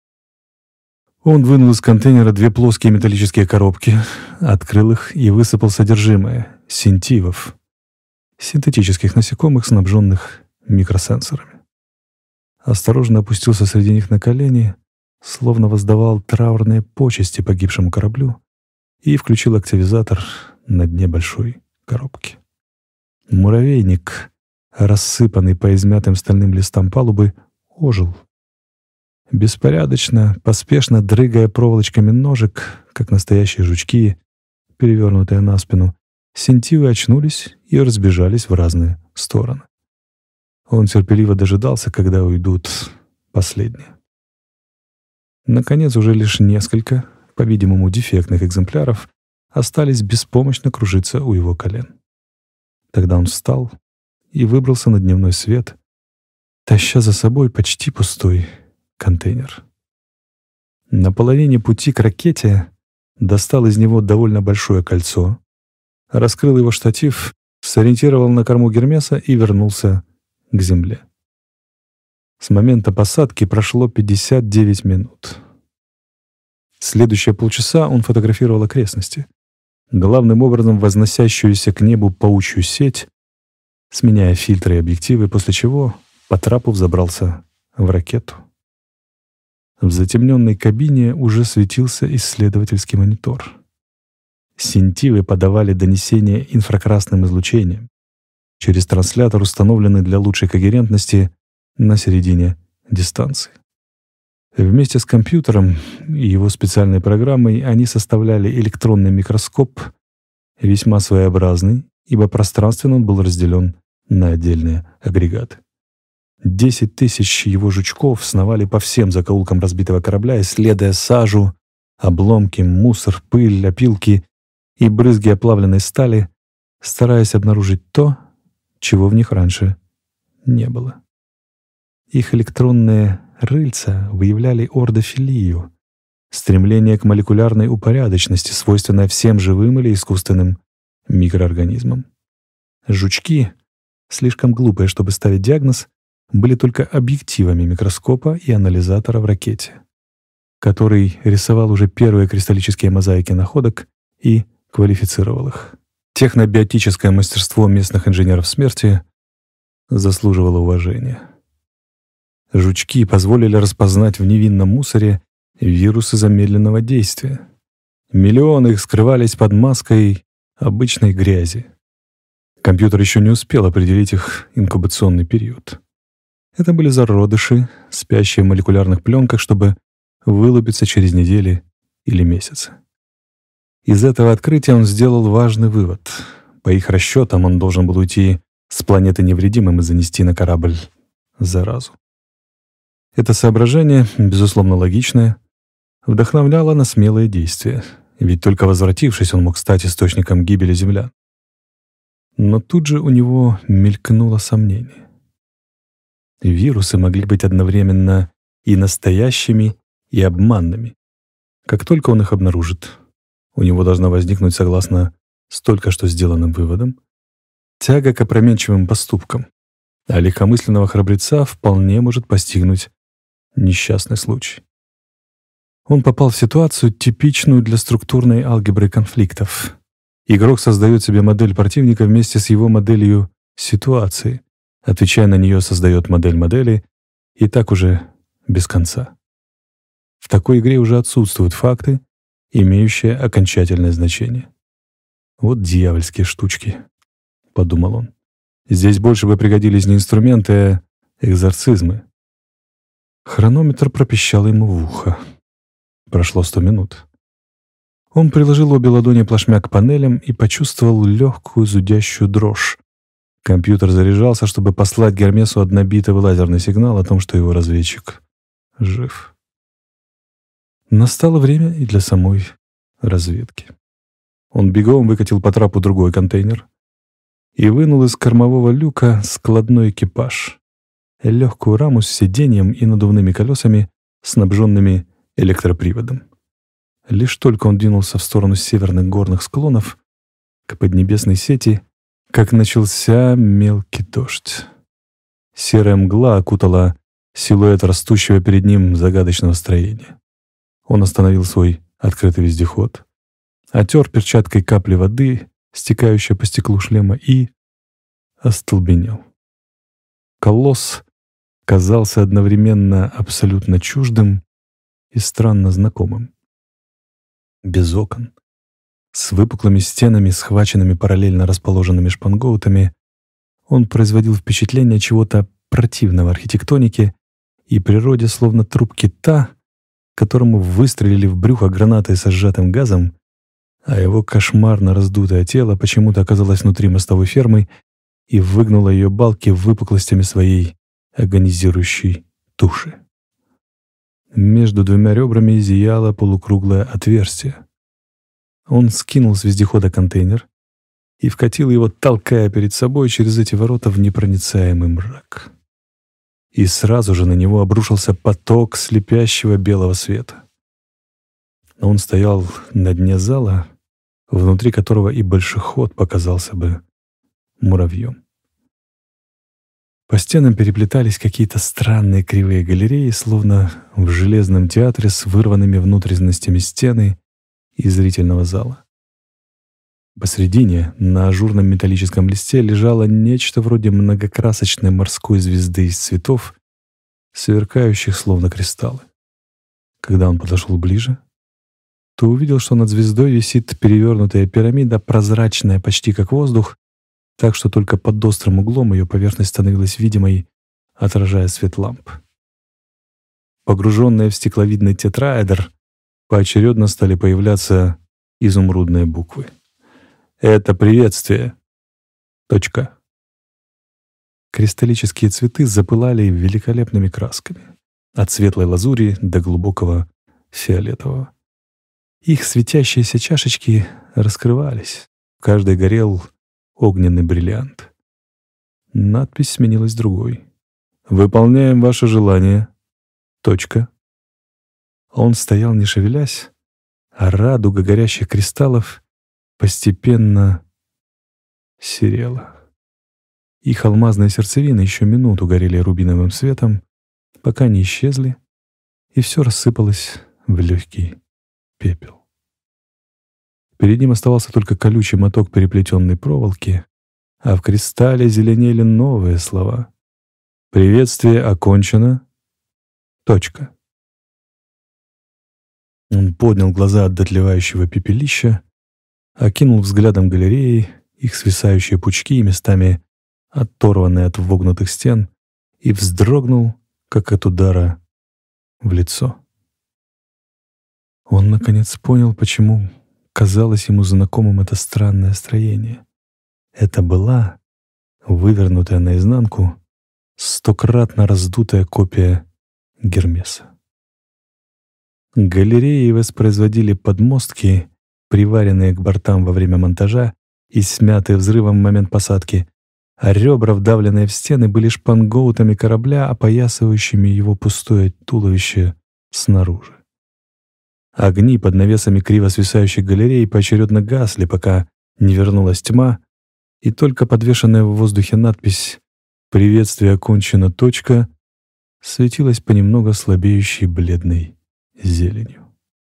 Он вынул из контейнера 2 плоские металлические коробки, открыл их и высыпал содержимое — синтивов, синтетических насекомых, снабженных микросенсорами. Осторожно опустился среди них на колени, словно воздавал траурные почести погибшему кораблю, и включил активизатор на дне большой коробки. Муравейник, рассыпанный по измятым стальным листам палубы, ожил. Беспорядочно, поспешно дрыгая проволочками ножек, как настоящие жучки, перевернутые на спину, синтивы очнулись и разбежались в разные стороны. Он терпеливо дожидался, когда уйдут последние. Наконец, уже лишь несколько, по-видимому, дефектных экземпляров остались беспомощно кружиться у его колен. Тогда он встал и выбрался на дневной свет, таща за собой почти пустой контейнер. На половине пути к ракете достал из него довольно большое кольцо, раскрыл его штатив, сориентировал на корму Гермеса и вернулся к земле. С момента посадки прошло 59 минут. Следующие полчаса он фотографировал окрестности, главным образом возносящуюся к небу паучью сеть, сменяя фильтры и объективы, после чего по трапу взобрался в ракету. В затемненной кабине уже светился исследовательский монитор. Синтивы подавали донесения инфракрасным излучением через транслятор, установленный для лучшей когерентности на середине дистанции. Вместе с компьютером и его специальной программой они составляли электронный микроскоп, весьма своеобразный, ибо пространственно он был разделен на отдельные агрегаты. 10 тысяч его жучков сновали по всем закоулкам разбитого корабля, исследуя сажу, обломки, мусор, пыль, опилки и брызги оплавленной стали, стараясь обнаружить то, чего в них раньше не было. Их электронные рыльца выявляли ордофилию, стремление к молекулярной упорядоченности, свойственное всем живым или искусственным микроорганизмам. Жучки, слишком глупые, чтобы ставить диагноз, были только объективами микроскопа и анализатора в ракете, который рисовал уже первые кристаллические мозаики находок и квалифицировал их. Технобиотическое мастерство местных инженеров смерти заслуживало уважения. Жучки позволили распознать в невинном мусоре вирусы замедленного действия. Миллионы их скрывались под маской обычной грязи. Компьютер еще не успел определить их инкубационный период. Это были зародыши, спящие в молекулярных пленках, чтобы вылупиться через недели или месяцы. Из этого открытия он сделал важный вывод. По их расчетам, он должен был уйти с планеты невредимым и занести на корабль заразу. Это соображение, безусловно логичное, вдохновляло на смелые действия, ведь только возвратившись, он мог стать источником гибели землян. Но тут же у него мелькнуло сомнение. Вирусы могли быть одновременно и настоящими, и обманными. Как только он их обнаружит, у него должна возникнуть, согласно с только что сделанным выводом, тяга к опрометчивым поступкам, а легкомысленного храбреца вполне может постигнуть несчастный случай. Он попал в ситуацию, типичную для структурной алгебры конфликтов. Игрок создает себе модель противника вместе с его моделью ситуации, отвечая на нее, создает модель модели, и так уже без конца. В такой игре уже отсутствуют факты, имеющие окончательное значение. «Вот дьявольские штучки», — подумал он. «Здесь больше бы пригодились не инструменты, а экзорцизмы». Хронометр пропищал ему в ухо. Прошло 100 минут. Он приложил обе ладони плашмя к панелям и почувствовал легкую зудящую дрожь. Компьютер заряжался, чтобы послать Гермесу однобитовый лазерный сигнал о том, что его разведчик жив. Настало время и для самой разведки. Он бегом выкатил по трапу другой контейнер и вынул из кормового люка складной экипаж, легкую раму с сиденьем и надувными колесами, снабженными электроприводом. Лишь только он двинулся в сторону северных горных склонов к поднебесной сети, как начался мелкий дождь. Серая мгла окутала силуэт растущего перед ним загадочного строения. Он остановил свой открытый вездеход, отер перчаткой капли воды, стекающие по стеклу шлема, и остолбенел. Колосс казался одновременно абсолютно чуждым и странно знакомым. Без окон, с выпуклыми стенами, схваченными параллельно расположенными шпангоутами, он производил впечатление чего-то противного архитектонике и природе, словно труп кита, которому выстрелили в брюхо гранатой со сжатым газом, а его кошмарно раздутое тело почему-то оказалось внутри мостовой фермы и выгнуло ее балки выпуклостями своей агонизирующей туши. Между двумя ребрами зияло полукруглое отверстие. Он скинул с вездехода контейнер и вкатил его, толкая перед собой через эти ворота в непроницаемый мрак. И сразу же на него обрушился поток слепящего белого света. Он стоял на дне зала, внутри которого и большеход показался бы муравьем. По стенам переплетались какие-то странные кривые галереи, словно в железном театре с вырванными внутренностями стены и зрительного зала. Посредине, на ажурном металлическом листе, лежало нечто вроде многокрасочной морской звезды из цветов, сверкающих словно кристаллы. Когда он подошел ближе, то увидел, что над звездой висит перевернутая пирамида, прозрачная почти как воздух, так что только под острым углом ее поверхность становилась видимой, отражая свет ламп. Погруженные в стекловидный тетраэдр, поочередно стали появляться изумрудные буквы. «Это приветствие. Точка». Кристаллические цветы запылали великолепными красками, от светлой лазури до глубокого фиолетового. Их светящиеся чашечки раскрывались, в каждой горел огненный бриллиант. Надпись сменилась другой. «Выполняем ваше желание. Точка». Он стоял, не шевелясь, а радуга горящих кристаллов постепенно серела. Их алмазные сердцевины еще минуту горели рубиновым светом, пока не исчезли, и все рассыпалось в легкий пепел. Перед ним оставался только колючий моток переплетенной проволоки, а в кристалле зеленели новые слова. «Приветствие окончено. Точка». Он поднял глаза от дотлевающего пепелища, окинул взглядом галереи, их свисающие пучки и местами оторванные от вогнутых стен, и вздрогнул, как от удара в лицо. Он, наконец, понял, почему казалось ему знакомым это странное строение. Это была вывернутая наизнанку, стократно раздутая копия Гермеса. Галереи воспроизводили подмостки, приваренные к бортам во время монтажа и смятые взрывом в момент посадки, а ребра, вдавленные в стены, были шпангоутами корабля, опоясывающими его пустое туловище снаружи. Огни под навесами криво свисающих галерей поочередно гасли, пока не вернулась тьма, и только подвешенная в воздухе надпись «Приветствие окончено. Точка» светилась понемногу слабеющей бледной зеленью.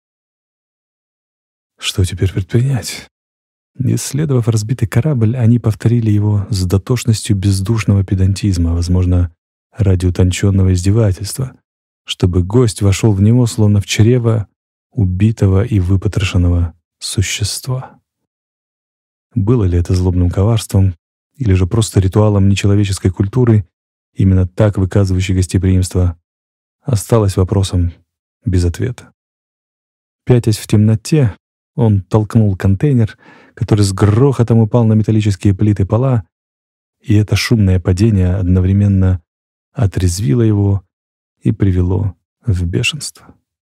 Что теперь предпринять? Исследовав разбитый корабль, они повторили его с дотошностью бездушного педантизма, возможно, ради утонченного издевательства, чтобы гость вошел в него, словно в чрево убитого и выпотрошенного существа. Было ли это злобным коварством, или же просто ритуалом нечеловеческой культуры, именно так выказывающий гостеприимство, осталось вопросом без ответа. Пятясь в темноте, он толкнул контейнер, который с грохотом упал на металлические плиты пола, и это шумное падение одновременно отрезвило его и привело в бешенство.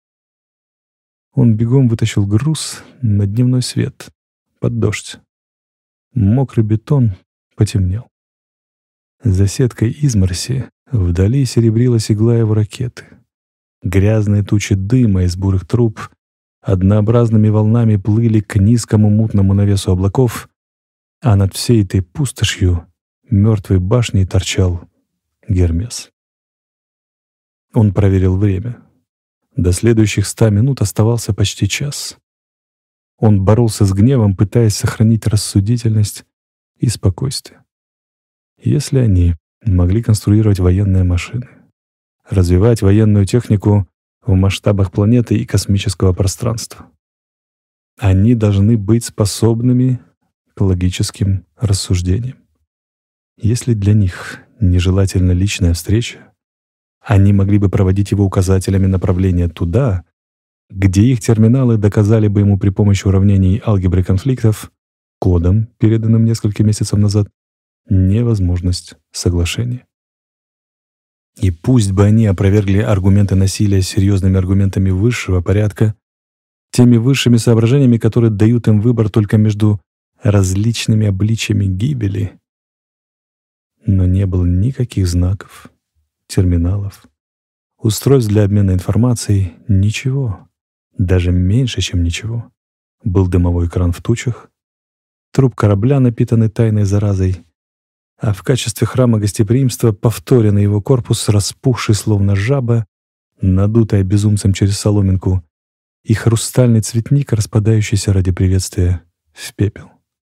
Он бегом вытащил груз на дневной свет, под дождь. Мокрый бетон потемнел. За сеткой измороси вдали серебрилась игла его ракеты. Грязные тучи дыма из бурых труб однообразными волнами плыли к низкому мутному навесу облаков, а над всей этой пустошью мертвой башней торчал Гермес. Он проверил время. До следующих 100 минут оставался почти час. Он боролся с гневом, пытаясь сохранить рассудительность и спокойствие. Если они могли конструировать военные машины, развивать военную технику в масштабах планеты и космического пространства, они должны быть способными к логическим рассуждениям. Если для них нежелательна личная встреча, они могли бы проводить его указателями направления туда, где их терминалы доказали бы ему при помощи уравнений алгебры конфликтов, кодом, переданным несколько месяцев назад, невозможность соглашения. И пусть бы они опровергли аргументы насилия серьезными аргументами высшего порядка, теми высшими соображениями, которые дают им выбор только между различными обличиями гибели, но не было никаких знаков, терминалов, устройств для обмена информацией, ничего, даже меньше, чем ничего. Был дымовой экран в тучах, труп корабля, напитанный тайной заразой, а в качестве храма гостеприимства повторенный его корпус, распухший словно жаба, надутая безумцем через соломинку, и хрустальный цветник, распадающийся ради приветствия в пепел.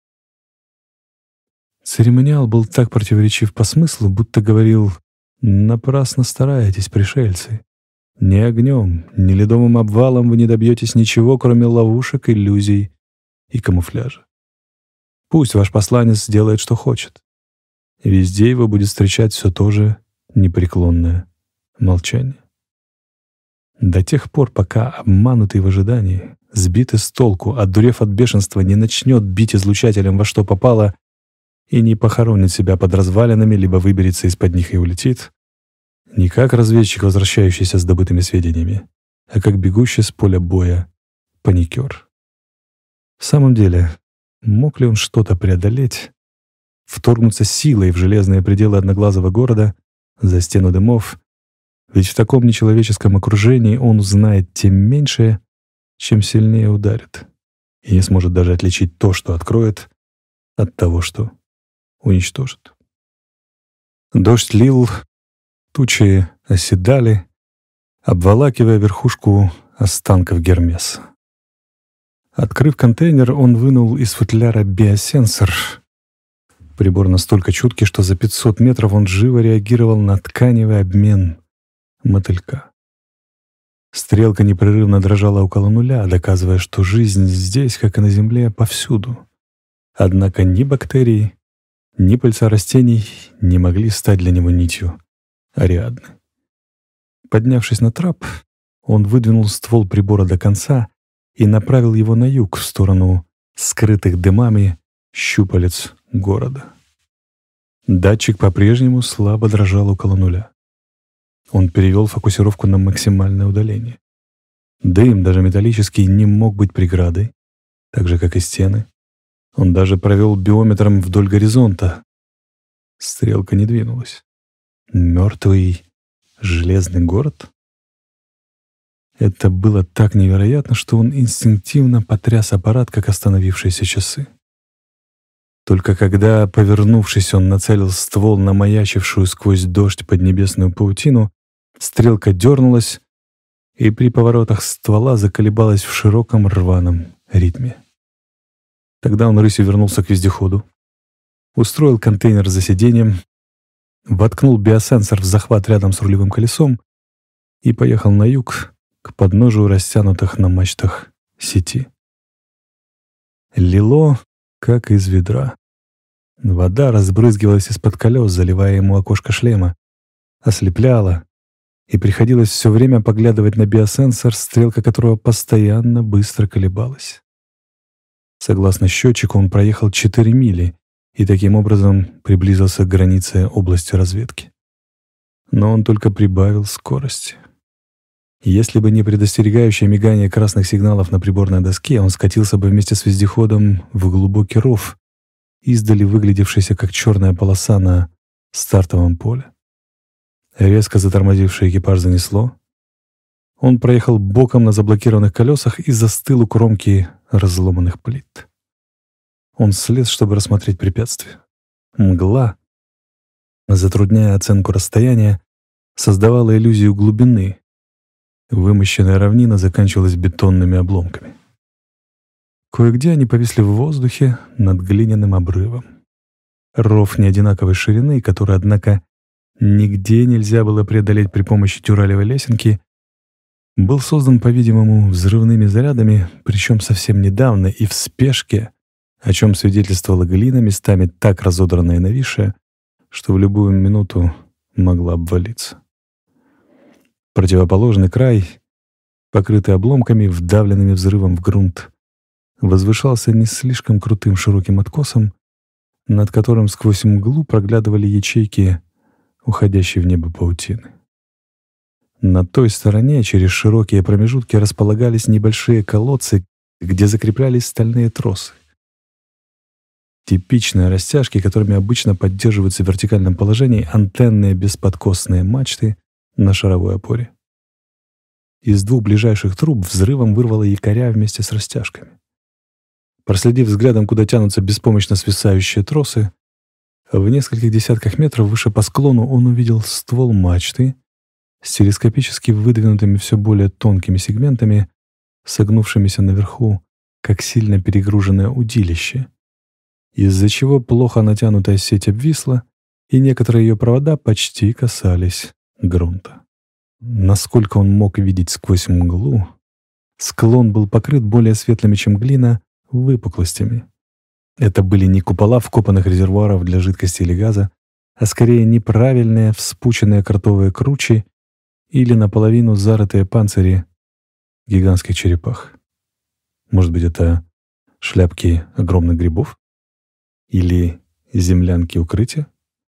Церемониал был так противоречив по смыслу, будто говорил: «Напрасно стараетесь, пришельцы. Ни огнем, ни ледовым обвалом вы не добьетесь ничего, кроме ловушек, иллюзий и камуфляжа. Пусть ваш посланец делает, что хочет. Везде его будет встречать все то же непреклонное молчание. До тех пор, пока обманутый в ожидании, сбитый с толку, одурев от бешенства, не начнет бить излучателем во что попало и не похоронит себя под развалинами, либо выберется из-под них и улетит, не как разведчик, возвращающийся с добытыми сведениями, а как бегущий с поля боя паникер. В самом деле, мог ли он что-то преодолеть, вторгнуться силой в железные пределы одноглазого города, за стену дымов? Ведь в таком нечеловеческом окружении он узнает тем меньше, чем сильнее ударит, и не сможет даже отличить то, что откроет, от того, что уничтожит. Дождь лил, тучи оседали, обволакивая верхушку останков Гермеса. Открыв контейнер, он вынул из футляра биосенсор. Прибор настолько чуткий, что за 500 метров он живо реагировал на тканевый обмен мотылька. Стрелка непрерывно дрожала около нуля, доказывая, что жизнь здесь, как и на Земле, повсюду. Однако ни бактерии, ни пыльца растений не могли стать для него нитью Ариадны. Поднявшись на трап, он выдвинул ствол прибора до конца и направил его на юг, в сторону скрытых дымами щупалец города. Датчик по-прежнему слабо дрожал около нуля. Он перевел фокусировку на максимальное удаление. Дым, даже металлический, не мог быть преградой, так же, как и стены. Он даже провел биометром вдоль горизонта. Стрелка не двинулась. Мертвый железный город? Это было так невероятно, что он инстинктивно потряс аппарат, как остановившиеся часы. Только когда, повернувшись, он нацелил ствол на маячившую сквозь дождь поднебесную паутину, стрелка дернулась и при поворотах ствола заколебалась в широком рваном ритме. Тогда он рысью вернулся к вездеходу, устроил контейнер за сиденьем, воткнул биосенсор в захват рядом с рулевым колесом и поехал на юг к подножию растянутых на мачтах сети. Лило, как из ведра. Вода разбрызгивалась из-под колес, заливая ему окошко шлема, ослепляла, и приходилось все время поглядывать на биосенсор, стрелка которого постоянно быстро колебалась. Согласно счетчику, он проехал 4 мили и таким образом приблизился к границе области разведки. Но он только прибавил скорости. Если бы не предостерегающее мигание красных сигналов на приборной доске, он скатился бы вместе с вездеходом в глубокий ров, издали выглядевшийся как черная полоса на стартовом поле. Резко затормозивший экипаж занесло. Он проехал боком на заблокированных колесах и застыл у кромки разломанных плит. Он слез, чтобы рассмотреть препятствие. Мгла, затрудняя оценку расстояния, создавала иллюзию глубины. Вымощенная равнина заканчивалась бетонными обломками. Кое-где они повисли в воздухе над глиняным обрывом. Ров неодинаковой ширины, который, однако, нигде нельзя было преодолеть при помощи тюралевой лесенки, был создан, по-видимому, взрывными зарядами, причем совсем недавно и в спешке, о чем свидетельствовала глина, местами так разодранная и нависшая, что в любую минуту могла обвалиться. Противоположный край, покрытый обломками, вдавленными взрывом в грунт, возвышался не слишком крутым широким откосом, над которым сквозь мглу проглядывали ячейки, уходящей в небо паутины. На той стороне через широкие промежутки располагались небольшие колодцы, где закреплялись стальные тросы. Типичные растяжки, которыми обычно поддерживаются в вертикальном положении антенные бесподкосные мачты на шаровой опоре. Из 2 ближайших труб взрывом вырвало якоря вместе с растяжками. Проследив взглядом, куда тянутся беспомощно свисающие тросы, в нескольких десятках метров выше по склону он увидел ствол мачты с телескопически выдвинутыми все более тонкими сегментами, согнувшимися наверху, как сильно перегруженное удилище, из-за чего плохо натянутая сеть обвисла, и некоторые ее провода почти касались грунта. насколько он мог видеть сквозь мглу, склон был покрыт более светлыми, чем глина, выпуклостями. Это были не купола вкопанных резервуаров для жидкости или газа, а скорее неправильные вспученные кротовые кручи или наполовину зарытые панцири гигантских черепах. Может быть, это шляпки огромных грибов? Или землянки укрытия?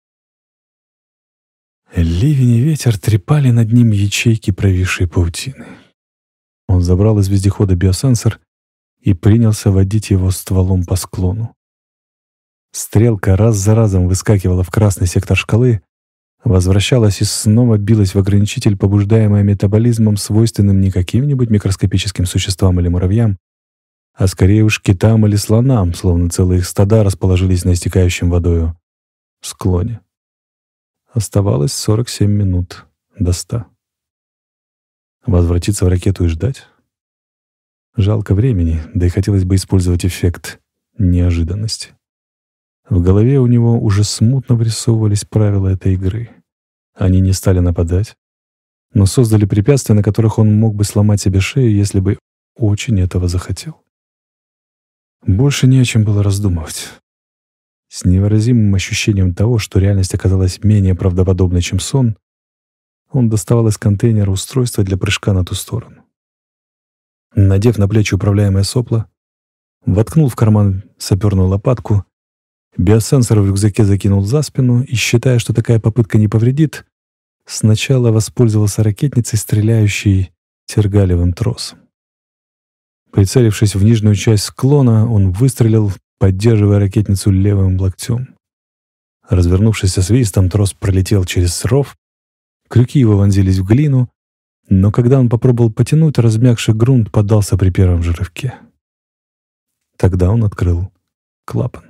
Ливень и ветер трепали над ним ячейки провисшей паутины. Он забрал из вездехода биосенсор и принялся водить его стволом по склону. Стрелка раз за разом выскакивала в красный сектор шкалы, возвращалась и снова билась в ограничитель, побуждаемая метаболизмом, свойственным не каким-нибудь микроскопическим существам или муравьям, а скорее уж китам или слонам, словно целые их стада расположились на истекающем водою склоне. Оставалось 47 минут до 100. Возвратиться в ракету и ждать? Жалко времени, да и хотелось бы использовать эффект неожиданности. В голове у него уже смутно вырисовывались правила этой игры. Они не стали нападать, но создали препятствия, на которых он мог бы сломать себе шею, если бы очень этого захотел. Больше не о чем было раздумывать. С невыразимым ощущением того, что реальность оказалась менее правдоподобной, чем сон, он доставал из контейнера устройство для прыжка на ту сторону. Надев на плечи управляемое сопло, воткнул в карман саперную лопатку, биосенсор в рюкзаке закинул за спину и, считая, что такая попытка не повредит, сначала воспользовался ракетницей, стреляющей тергалевым тросом. Прицелившись в нижнюю часть склона, он выстрелил, поддерживая ракетницу левым локтем. Развернувшись со свистом, трос пролетел через ров, крюки его вонзились в глину, но когда он попробовал потянуть, размягший грунт поддался при первом же рывке. Тогда он открыл клапан.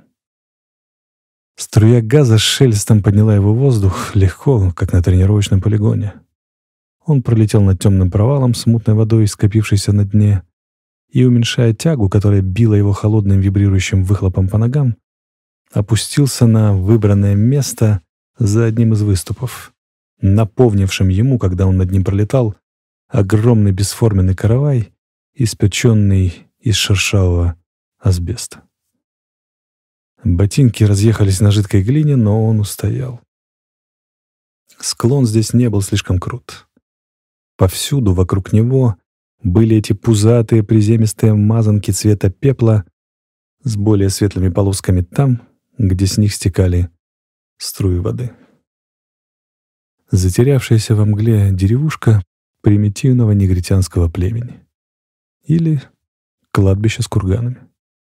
Струя газа с шелестом подняла его в воздух, легко, как на тренировочном полигоне. Он пролетел над темным провалом с мутной водой, скопившейся на дне, и, уменьшая тягу, которая била его холодным вибрирующим выхлопом по ногам, опустился на выбранное место за одним из выступов, наполнившим ему, когда он над ним пролетал, огромный бесформенный каравай, испеченный из шершавого асбеста. Ботинки разъехались на жидкой глине, но он устоял. Склон здесь не был слишком крут. Повсюду вокруг него были эти пузатые приземистые мазанки цвета пепла с более светлыми полосками там, где с них стекали струи воды. Затерявшаяся во мгле деревушка примитивного негритянского племени. Или кладбище с курганами.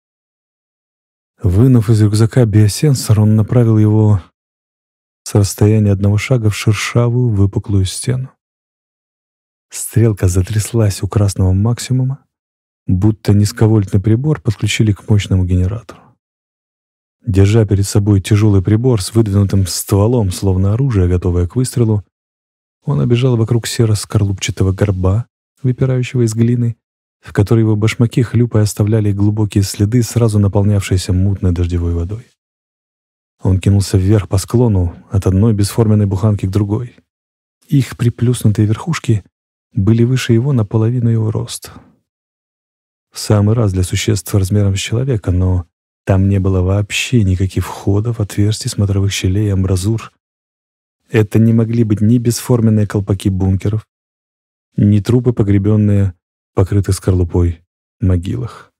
Вынув из рюкзака биосенсор, он направил его с расстояния одного шага в шершавую выпуклую стену. Стрелка затряслась у красного максимума, будто низковольтный прибор подключили к мощному генератору. Держа перед собой тяжелый прибор с выдвинутым стволом, словно оружие, готовое к выстрелу, он обежал вокруг серо-скорлупчатого горба, выпирающего из глины, в которой его башмаки хлюпая оставляли глубокие следы, сразу наполнявшиеся мутной дождевой водой. Он кинулся вверх по склону, от одной бесформенной буханки к другой. Их приплюснутые верхушки были выше его наполовину его роста. В самый раз для существ размером с человека, но там не было вообще никаких входов, отверстий, смотровых щелей и амбразур. Это не могли быть ни бесформенные колпаки бункеров, ни трупы, погребенные, покрытых скорлупой, могилах.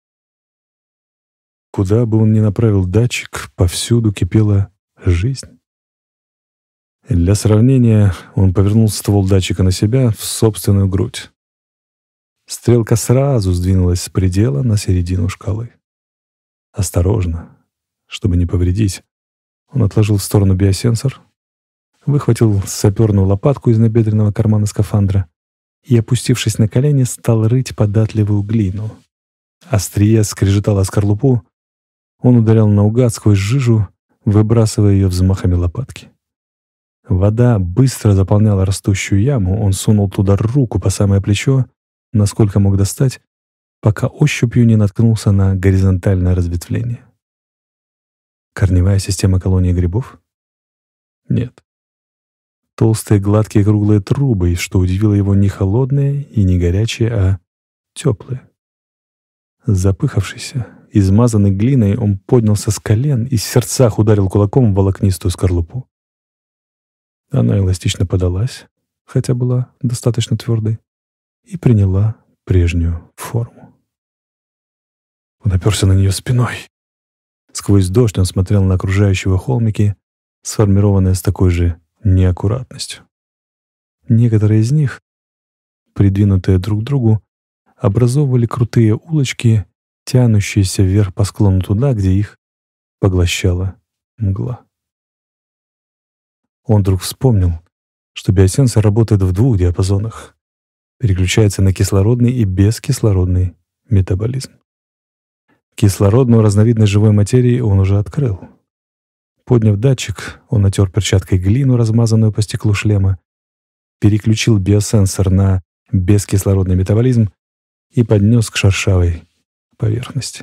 Куда бы он ни направил датчик, повсюду кипела жизнь. Для сравнения, он повернул ствол датчика на себя, в собственную грудь. Стрелка сразу сдвинулась с предела на середину шкалы. Осторожно, чтобы не повредить, он отложил в сторону биосенсор, выхватил саперную лопатку из набедренного кармана скафандра и, опустившись на колени, стал рыть податливую глину. Острие скрежетало скорлупу, он ударял наугад сквозь жижу, выбрасывая ее взмахами лопатки. Вода быстро заполняла растущую яму, он сунул туда руку по самое плечо, насколько мог достать, пока ощупью не наткнулся на горизонтальное разветвление. Корневая система колонии грибов? Нет. толстые гладкие круглые трубы, и, что удивило его, не холодные и не горячие, а теплые. Запыхавшийся, измазанный глиной, он поднялся с колен и в сердцах ударил кулаком в волокнистую скорлупу. Она эластично подалась, хотя была достаточно твердой, и приняла прежнюю форму. Он оперся на нее спиной. Сквозь дождь он смотрел на окружающие холмики, сформированные с такой же неаккуратностью. Некоторые из них, придвинутые друг к другу, образовывали крутые улочки, тянущиеся вверх по склону туда, где их поглощала мгла. Он вдруг вспомнил, что биосенсор работает в двух диапазонах, переключается на кислородный и бескислородный метаболизм. Кислородную разновидность живой материи он уже открыл. Подняв датчик, он натер перчаткой глину, размазанную по стеклу шлема, переключил биосенсор на бескислородный метаболизм и поднес к шершавой поверхности.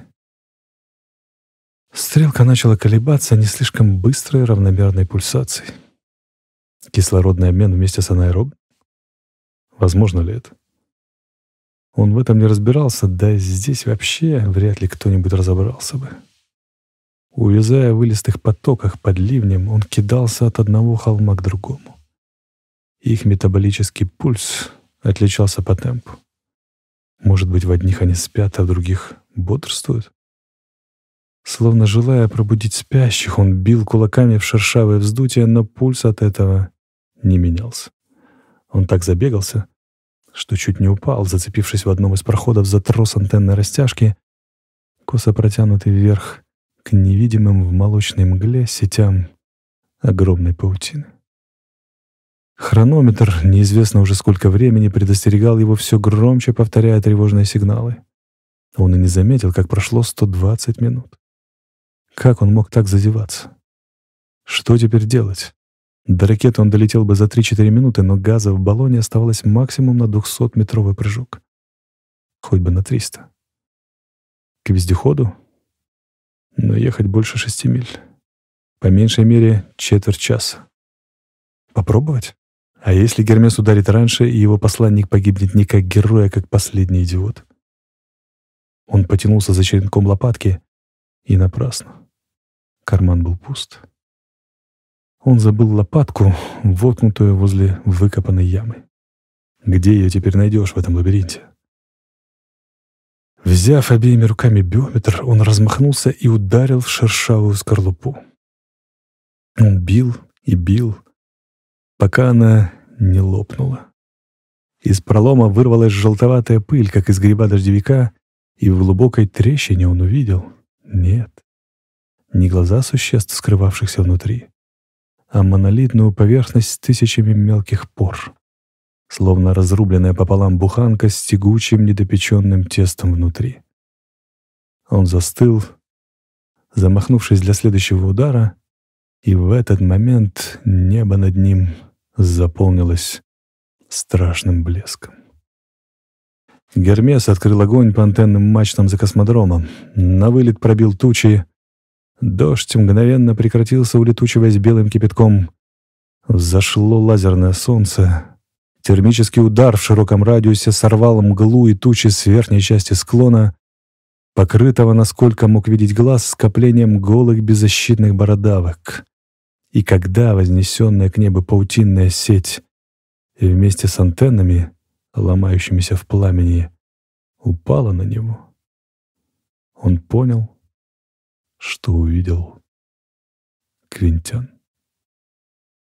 Стрелка начала колебаться не слишком быстрой равномерной пульсацией. Кислородный обмен вместе с анаэробом? Возможно ли это? Он в этом не разбирался, да и здесь вообще вряд ли кто-нибудь разобрался бы. Увязая в илистых потоках под ливнем, он кидался от одного холма к другому. Их метаболический пульс отличался по темпу. Может быть, в одних они спят, а в других бодрствуют? Словно желая пробудить спящих, он бил кулаками в шершавое вздутие, но пульс от этого не менялся. Он так забегался, что чуть не упал, зацепившись в одном из проходов за трос антенной растяжки, косо протянутый вверх к невидимым в молочной мгле сетям огромной паутины. Хронометр, неизвестно уже сколько времени, предостерегал его все громче, повторяя тревожные сигналы. Он и не заметил, как прошло 120 минут. Как он мог так зазеваться? Что теперь делать? До ракеты он долетел бы за 3-4 минуты, но газа в баллоне оставалось максимум на 200-метровый прыжок. Хоть бы на 300. К вездеходу? Но ехать больше 6 миль. По меньшей мере четверть часа. Попробовать? А если Гермес ударит раньше, и его посланник погибнет не как герой, а как последний идиот? Он потянулся за черенком лопатки, и напрасно. Карман был пуст. Он забыл лопатку, воткнутую возле выкопанной ямы. Где ее теперь найдешь в этом лабиринте? Взяв обеими руками биометр, он размахнулся и ударил в шершавую скорлупу. Он бил и бил, пока она не лопнула. Из пролома вырвалась желтоватая пыль, как из гриба дождевика, и в глубокой трещине он увидел — нет, не глаза существ, скрывавшихся внутри, а монолитную поверхность с тысячами мелких пор, словно разрубленная пополам буханка с тягучим недопеченным тестом внутри. Он застыл, замахнувшись для следующего удара, и в этот момент небо над ним заполнилось страшным блеском. Гермес открыл огонь по антенным мачтам за космодромом. На вылет пробил тучи. Дождь мгновенно прекратился, улетучиваясь белым кипятком. Взошло лазерное солнце. Термический удар в широком радиусе сорвал мглу и тучи с верхней части склона, покрытого, насколько мог видеть глаз, скоплением голых беззащитных бородавок. И когда вознесенная к небу паутинная сеть вместе с антеннами, ломающимися в пламени, упала на него, он понял, что увидел Квинтян.